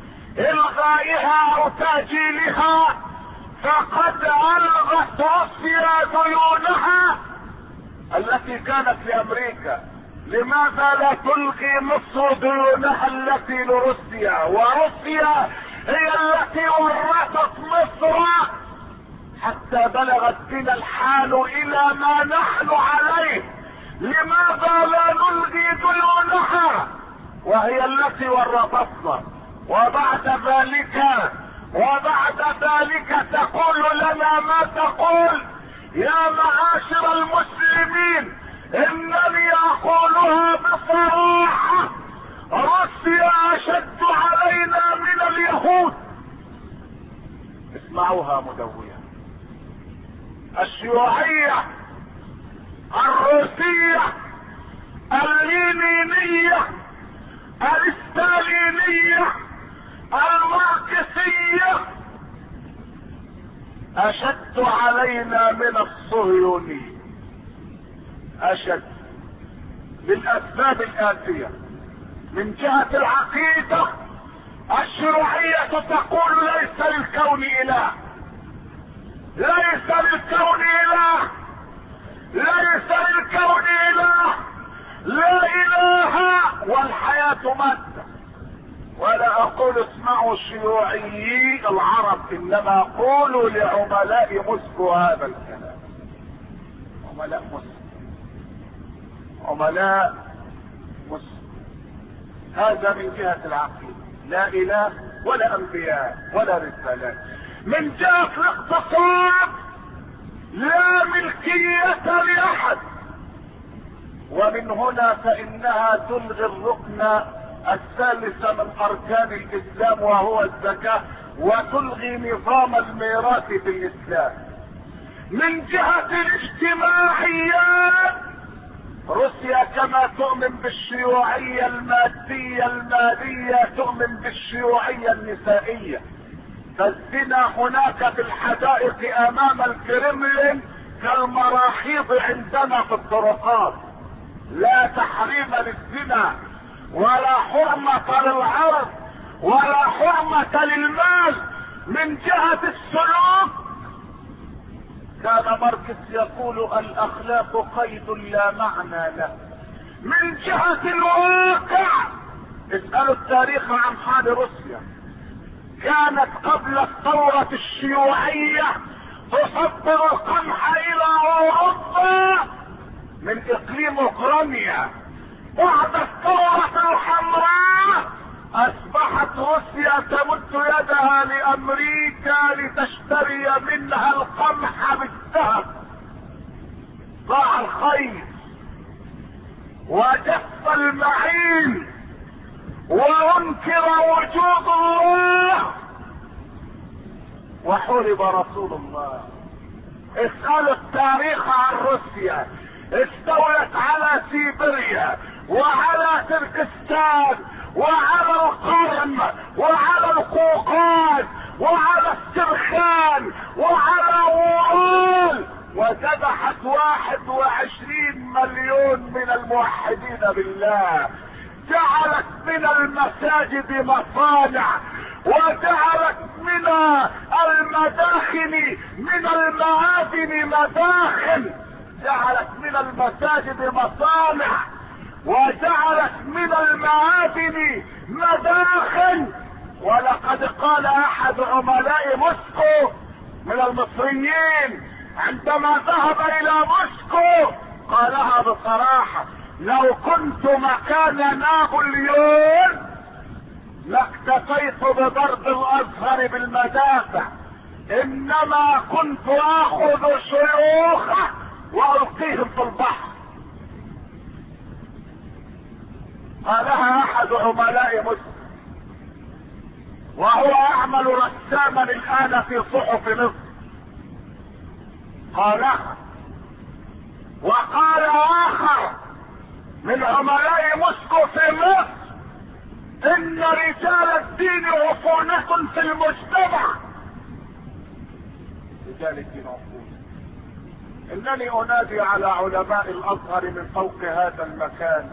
Speaker 1: او تأجيلها، فقد الغت روسيا ديونها التي كانت لامريكا. لماذا لا تلغي مصر ديونها التي لروسيا؟ وروسيا هي التي ورطت مصر حتى بلغت بنا الحال الى ما نحن عليه. لماذا لا نلغي ديونها وهي التي ورطتنا؟ وبعد ذلك تقول لنا ما تقول. يا معاشر المسلمين، انني اقولها بصراحة، روسيا اشد علينا من اليهود. اسمعوها مدوية. الشيوعية الروسية اللينينية الستالينية الماركسية اشد علينا من الصهيونية، اشد للاسباب الاتية. من جهة العقيدة، الشيوعية تقول ليس للكون اله، ليس للكون اله، ليس للكون اله، لا اله والحياة مادة. ولا اقول اسمعوا الشيوعيين العرب، انما اقول لعملاء موسكو هذا الكلام. عملاء موسكو، عملاء موسكو. هذا من جهة العقيدة، لا اله ولا انبياء ولا رسالات. من جهة الاقتصاد، لا ملكية لاحد. ومن هنا فانها تلغي الركن الثالث من اركان الاسلام وهو الزكاة، وتلغي نظام الميراث في الاسلام. من جهة الاجتماعيات، روسيا كما تؤمن بالشيوعية المادية المالية تؤمن بالشيوعية النسائية. فالزنا هناك في الحدائق امام الكرملين كالمراحيض عندنا في الطرقات. لا تحريم للزنا ولا حرمة للعرض ولا حرمة للمال. من جهة السلوك، كان ماركس يقول الاخلاق قيد لا معنى له. من جهة الواقع، اسألوا التاريخ عن حال روسيا. كانت قبل الثورة الشيوعية تصدر القمح الى اوروبا من اقليم اوكرانيا. بعد الثورة الحمراء اصبحت روسيا تمد يدها لامريكا لتشتري منها القمح بالذهب. ضاع الخير وجف المعين وانكر وجود الله وحرب رسول الله. اسألوا التاريخ عن روسيا. استولت على سيبيريا وعلى تركستان وعلى القرم وعلى القوقاز وعلى السرخان وعلى وورال، وذبحت 21 مليون من الموحدين بالله. جعلت من المساجد مصانع، وجعلت من المداخن من المعادن مداخن. جعلت من المساجد مصانع وجعلت من المعادن مداخن. ولقد قال احد عملاء موسكو من المصريين عندما ذهب الى موسكو، قالها بصراحة: لو كنت مكان نابليون لاكتفيت بضرب الازهر بالمدافع، انما كنت اخذ شيوخه والقيهم في البحر. قالها احد عملاء مسلم وهو يعمل رساما الان في صحف مصر. قالها. وقال اخر من عملاء موسكو في مصر: ان رجال الدين عفونة في المجتمع. رجال الدين عفونة. انني انادي على علماء الازهر من فوق هذا المكان،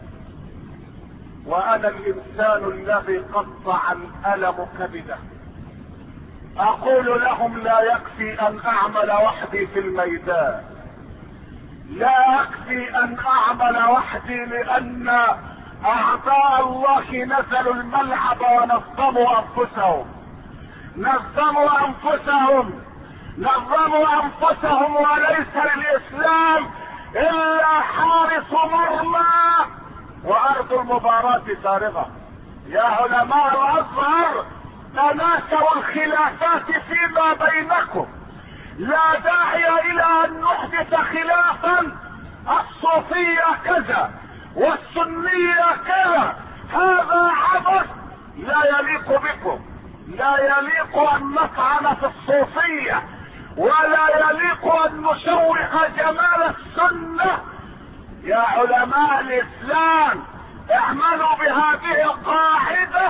Speaker 1: وانا الانسان الذي قطع الالم كبده، اقول لهم: لا يكفي ان اعمل وحدي في الميدان، لا يكفي ان اعمل وحدي، لان اعداء الله نزلوا الملعب ونظموا انفسهم، نظموا انفسهم نظموا انفسهم وليس للاسلام الا حارس مرمى وارض المباراة فارغة. يا علماء الازهر تناسوا الخلافات فيما بينكم، لا داعي الى ان نحدث خلافا الصوفية كذا والسنية كذا، هذا عبث لا يليق بكم. لا يليق ان نطعن في الصوفية ولا يليق ان نشوه جمال السنة. يا علماء الاسلام اعملوا بهذه القاعدة،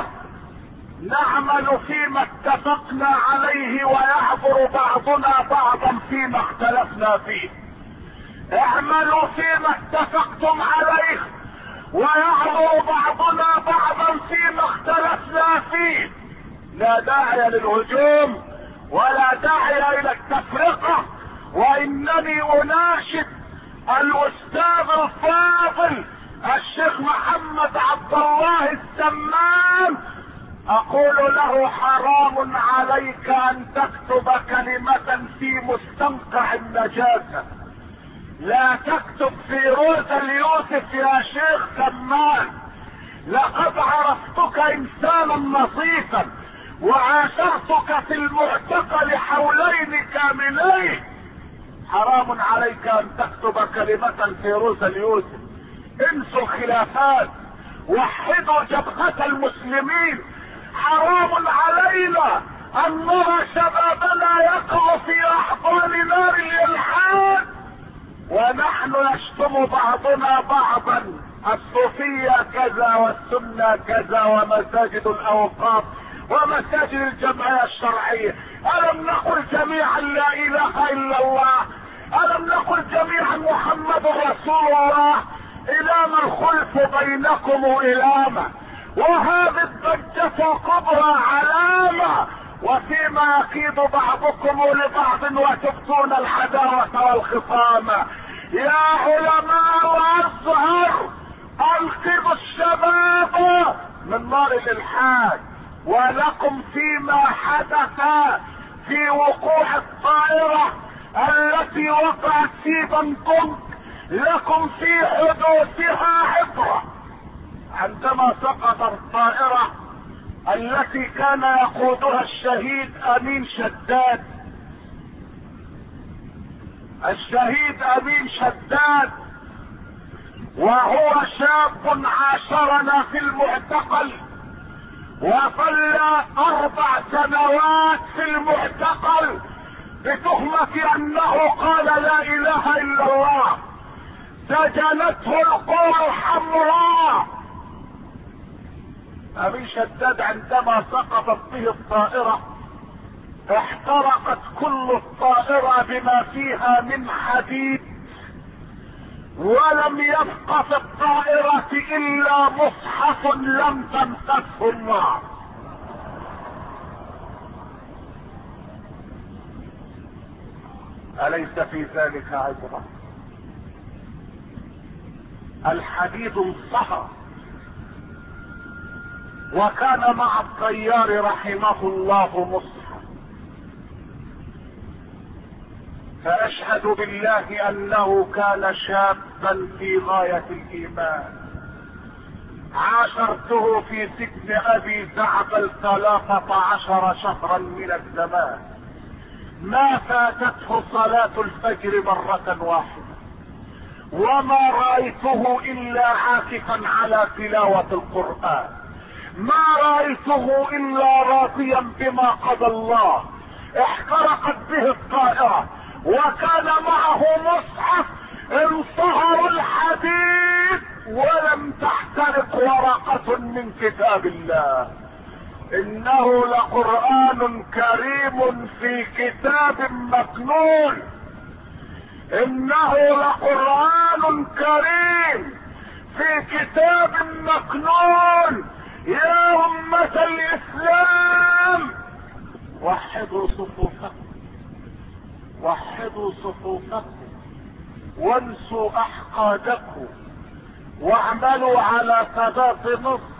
Speaker 1: نعمل فيما اتفقنا عليه ويعبر بعضنا بعضا فيما اختلفنا فيه. اعملوا فيما اتفقتم عليه ويعبر بعضنا بعضا فيما اختلفنا فيه. لا داعي للهجوم ولا داعي الى التفرقة. وانني اناشد الاستاذ الفاضل الشيخ محمد عبد الله السمان، اقول له حرام عليك ان تكتب كلمة في مستنقع النجاسة. لا تكتب في روز اليوسف يا شيخ سمان، لقد عرفتك انسانا نظيفا وعاشرتك في المعتقل حولين كاملين. حرام عليك ان تكتب كلمة في روز اليوسف. انسوا الخلافات، وحدوا جبهة المسلمين. حرام علينا ان نرى شبابنا يقع في احضان نار الالحاد ونحن نشتم بعضنا بعضا. الصوفية كذا والسنة كذا ومساجد الاوقاف ومساجد الجمعية الشرعية. الم نقل جميعا لا اله الا الله؟ الم نقل جميعا محمد رسول الله؟ الام الخلف بينكم الامه، وهذه الضجة الكبرى علامة، وفيما يكيد بعضكم لبعض وتبطون العداوة والخصامة. يا علماء الازهر انقذوا الشباب من نار الالحاد، ولكم فيما حدث في وقوع الطائرة التي وقعت في بنكوك لكم في حدوثها عبرة. عندما سقطت الطائرة التي كان يقودها الشهيد امين شداد، الشهيد امين شداد وهو شاب عاشرنا في المعتقل وظل 4 سنوات في المعتقل بتهمة انه قال لا اله الا الله، سجنته القوى الحمراء. امين شداد عندما سقطت به الطائرة احترقت كل الطائرة بما فيها من حديد، ولم يبق في الطائرة الا مصحف لم تمسسه النار. اليس في ذلك عبرة؟ الحديد انصهر، وكان مع الطيار رحمه الله مصحف. فاشهد بالله انه كان شابا في غاية الايمان. عاشرته في سجن ابي زعبل 13 شهرا من الزمان، ما فاتته صلاة الفجر مرة واحدة، وما رأيته الا عاكفا على تلاوة القرآن، ما رأيته الا راضيا بما قضى الله. احترقت به الطائرة وكان معه مصحف، انصهر الحديد ولم تحترق ورقة من كتاب الله. انه لقرآن كريم في كتاب مكنون، انه لقرآن كريم في كتاب مكنون. يا أمة الإسلام وحدوا صفوفكم، وحدوا صفوفكم وانسوا أحقادكم، واعملوا على ثبات مصر،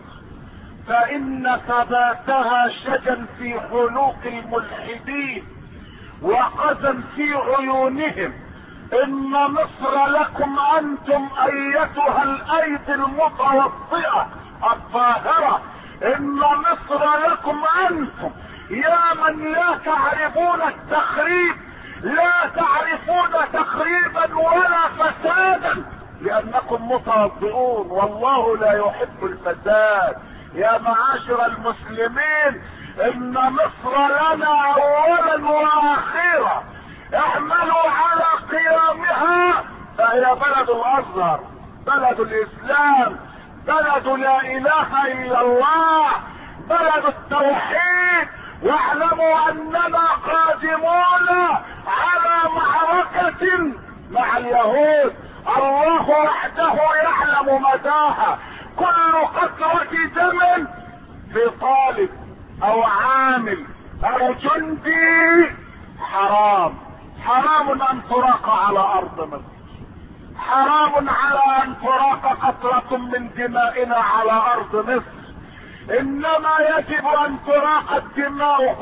Speaker 1: فإن ثباتها شجن في حلوق الملحدين وقزا في عيونهم. ان مصر لكم انتم ايتها الايدي المتوطئة الطاهرة، ان مصر لكم انتم يا من لا تعرفون التخريب، لا تعرفون تخريبا ولا فسادا، لانكم متوضئون والله لا يحب الفساد. يا معاشر المسلمين، ان مصر لنا اولا واخيرا، اعملوا على قيامها، فهي بلد الازهر، بلد الاسلام، بلد لا اله الا الله، بلد التوحيد. واعلموا اننا قادمون على معركة مع اليهود، الله وحده يعلم مداها. كل قطرة دم في طالب او عامل او جندي حرام، حرام ان تراق على ارض مصر، حرام على ان تراق قطرة من دمائنا على ارض مصر. انما يجب ان تراق الدماء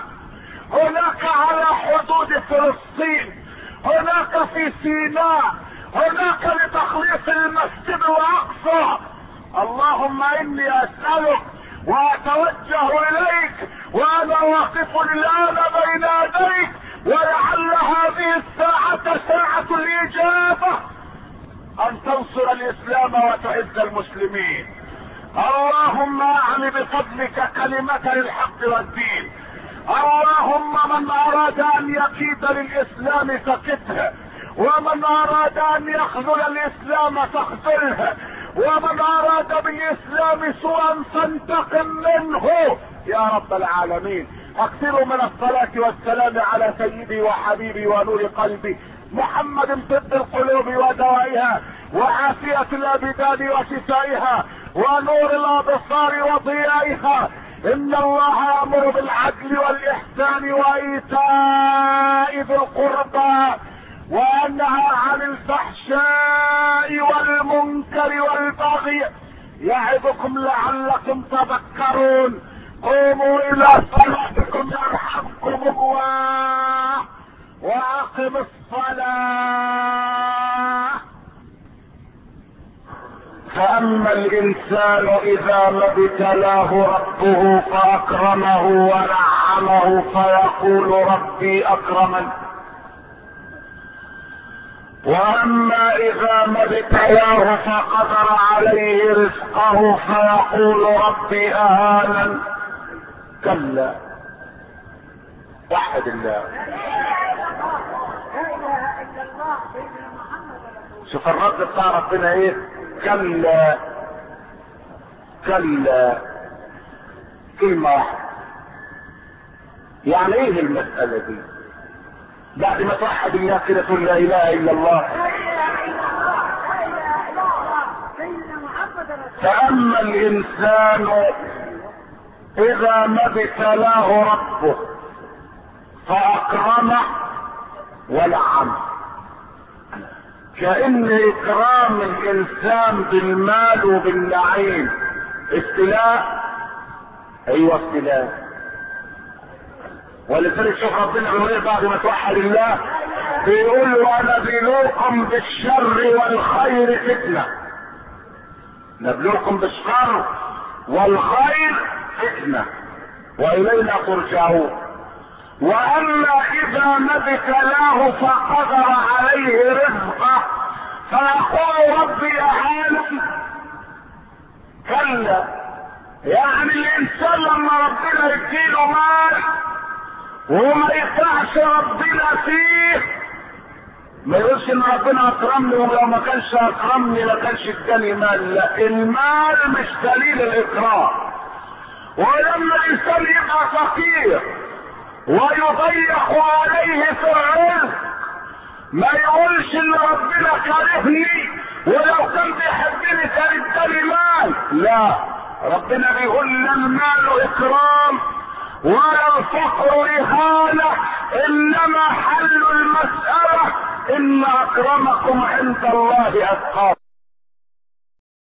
Speaker 1: هناك على حدود فلسطين، هناك في سيناء، هناك لتخليص المسجد الاقصى. اللهم اني اسألك واتوجه اليك وانا واقف الان بين يديك، ولعل هذه الساعة ساعة الاجابة، ان تنصر الاسلام وتعز المسلمين. اللهم اعل بفضلك كلمة الحق والدين. اللهم من اراد ان يكيد للاسلام فكده، ومن اراد ان يخذل الاسلام فاخذله، ومن اراد بالاسلام سوءا فانتقم منه يا رب العالمين. اكثروا من الصلاة والسلام على سيدي وحبيبي ونور قلبي محمد، طب القلوب ودوائها، وعافية الابدان وشفائها، ونور الابصار وضيائها. ان الله يأمر بالعدل والاحسان وايتاء ذي القربى، وينهى عن الفحشاء والمنكر والبغي، يعظكم لعلكم تذكرون. قوموا الى صلاتكم يرحمكم الله، واقم الصلاة. فاما الانسان اذا ما ابتلاه ربه فاكرمه ونعمه فيقول ربي اكرمن، واما اذا ما ابتلاه فقدر عليه رزقه فيقول ربي اهانن. كلا، وحد الله. شوف الرد بتاع ربنا ايه؟ كلا كلا، كلمة واحدة. يعني ايه المسألة دي؟ بعد ما توحد الله كده تقول لا اله الا الله. فاما الانسان اذا ما ابتلاه ربه فاكرمه ونعمه. كأن اكرام الانسان بالمال وبالنعيم ابتلاء. ايوه ابتلاء. ولذلك شوف ربنا بيقول ايه بعد ما توحد الله؟ بيقول ونبلوكم بالشر والخير فتنة. نبلوكم بالشر والخير فتنة والينا ترجعون. واما اذا ما ابتلاه فقدر عليه رزقه فيقول ربي اهانن. كلا، يعني الانسان لما ربنا يديله مال وما يخدعش ربنا فيه، ما يقولش ان ربنا اكرمني ولو ما كانش اكرمني ما كانش اداني مال. لا، المال مش دليل الاكرام. ولما الانسان يبقى فقير ويضيق عليه في الرزق ما يقولش ان ربنا كرهني ولو كان بيحبني كان اداني مال. لا، ربنا بيقول لا المال اكرام ولا الفقر اهانة، انما حل المسألة ان اكرمكم عند الله اتقاكم.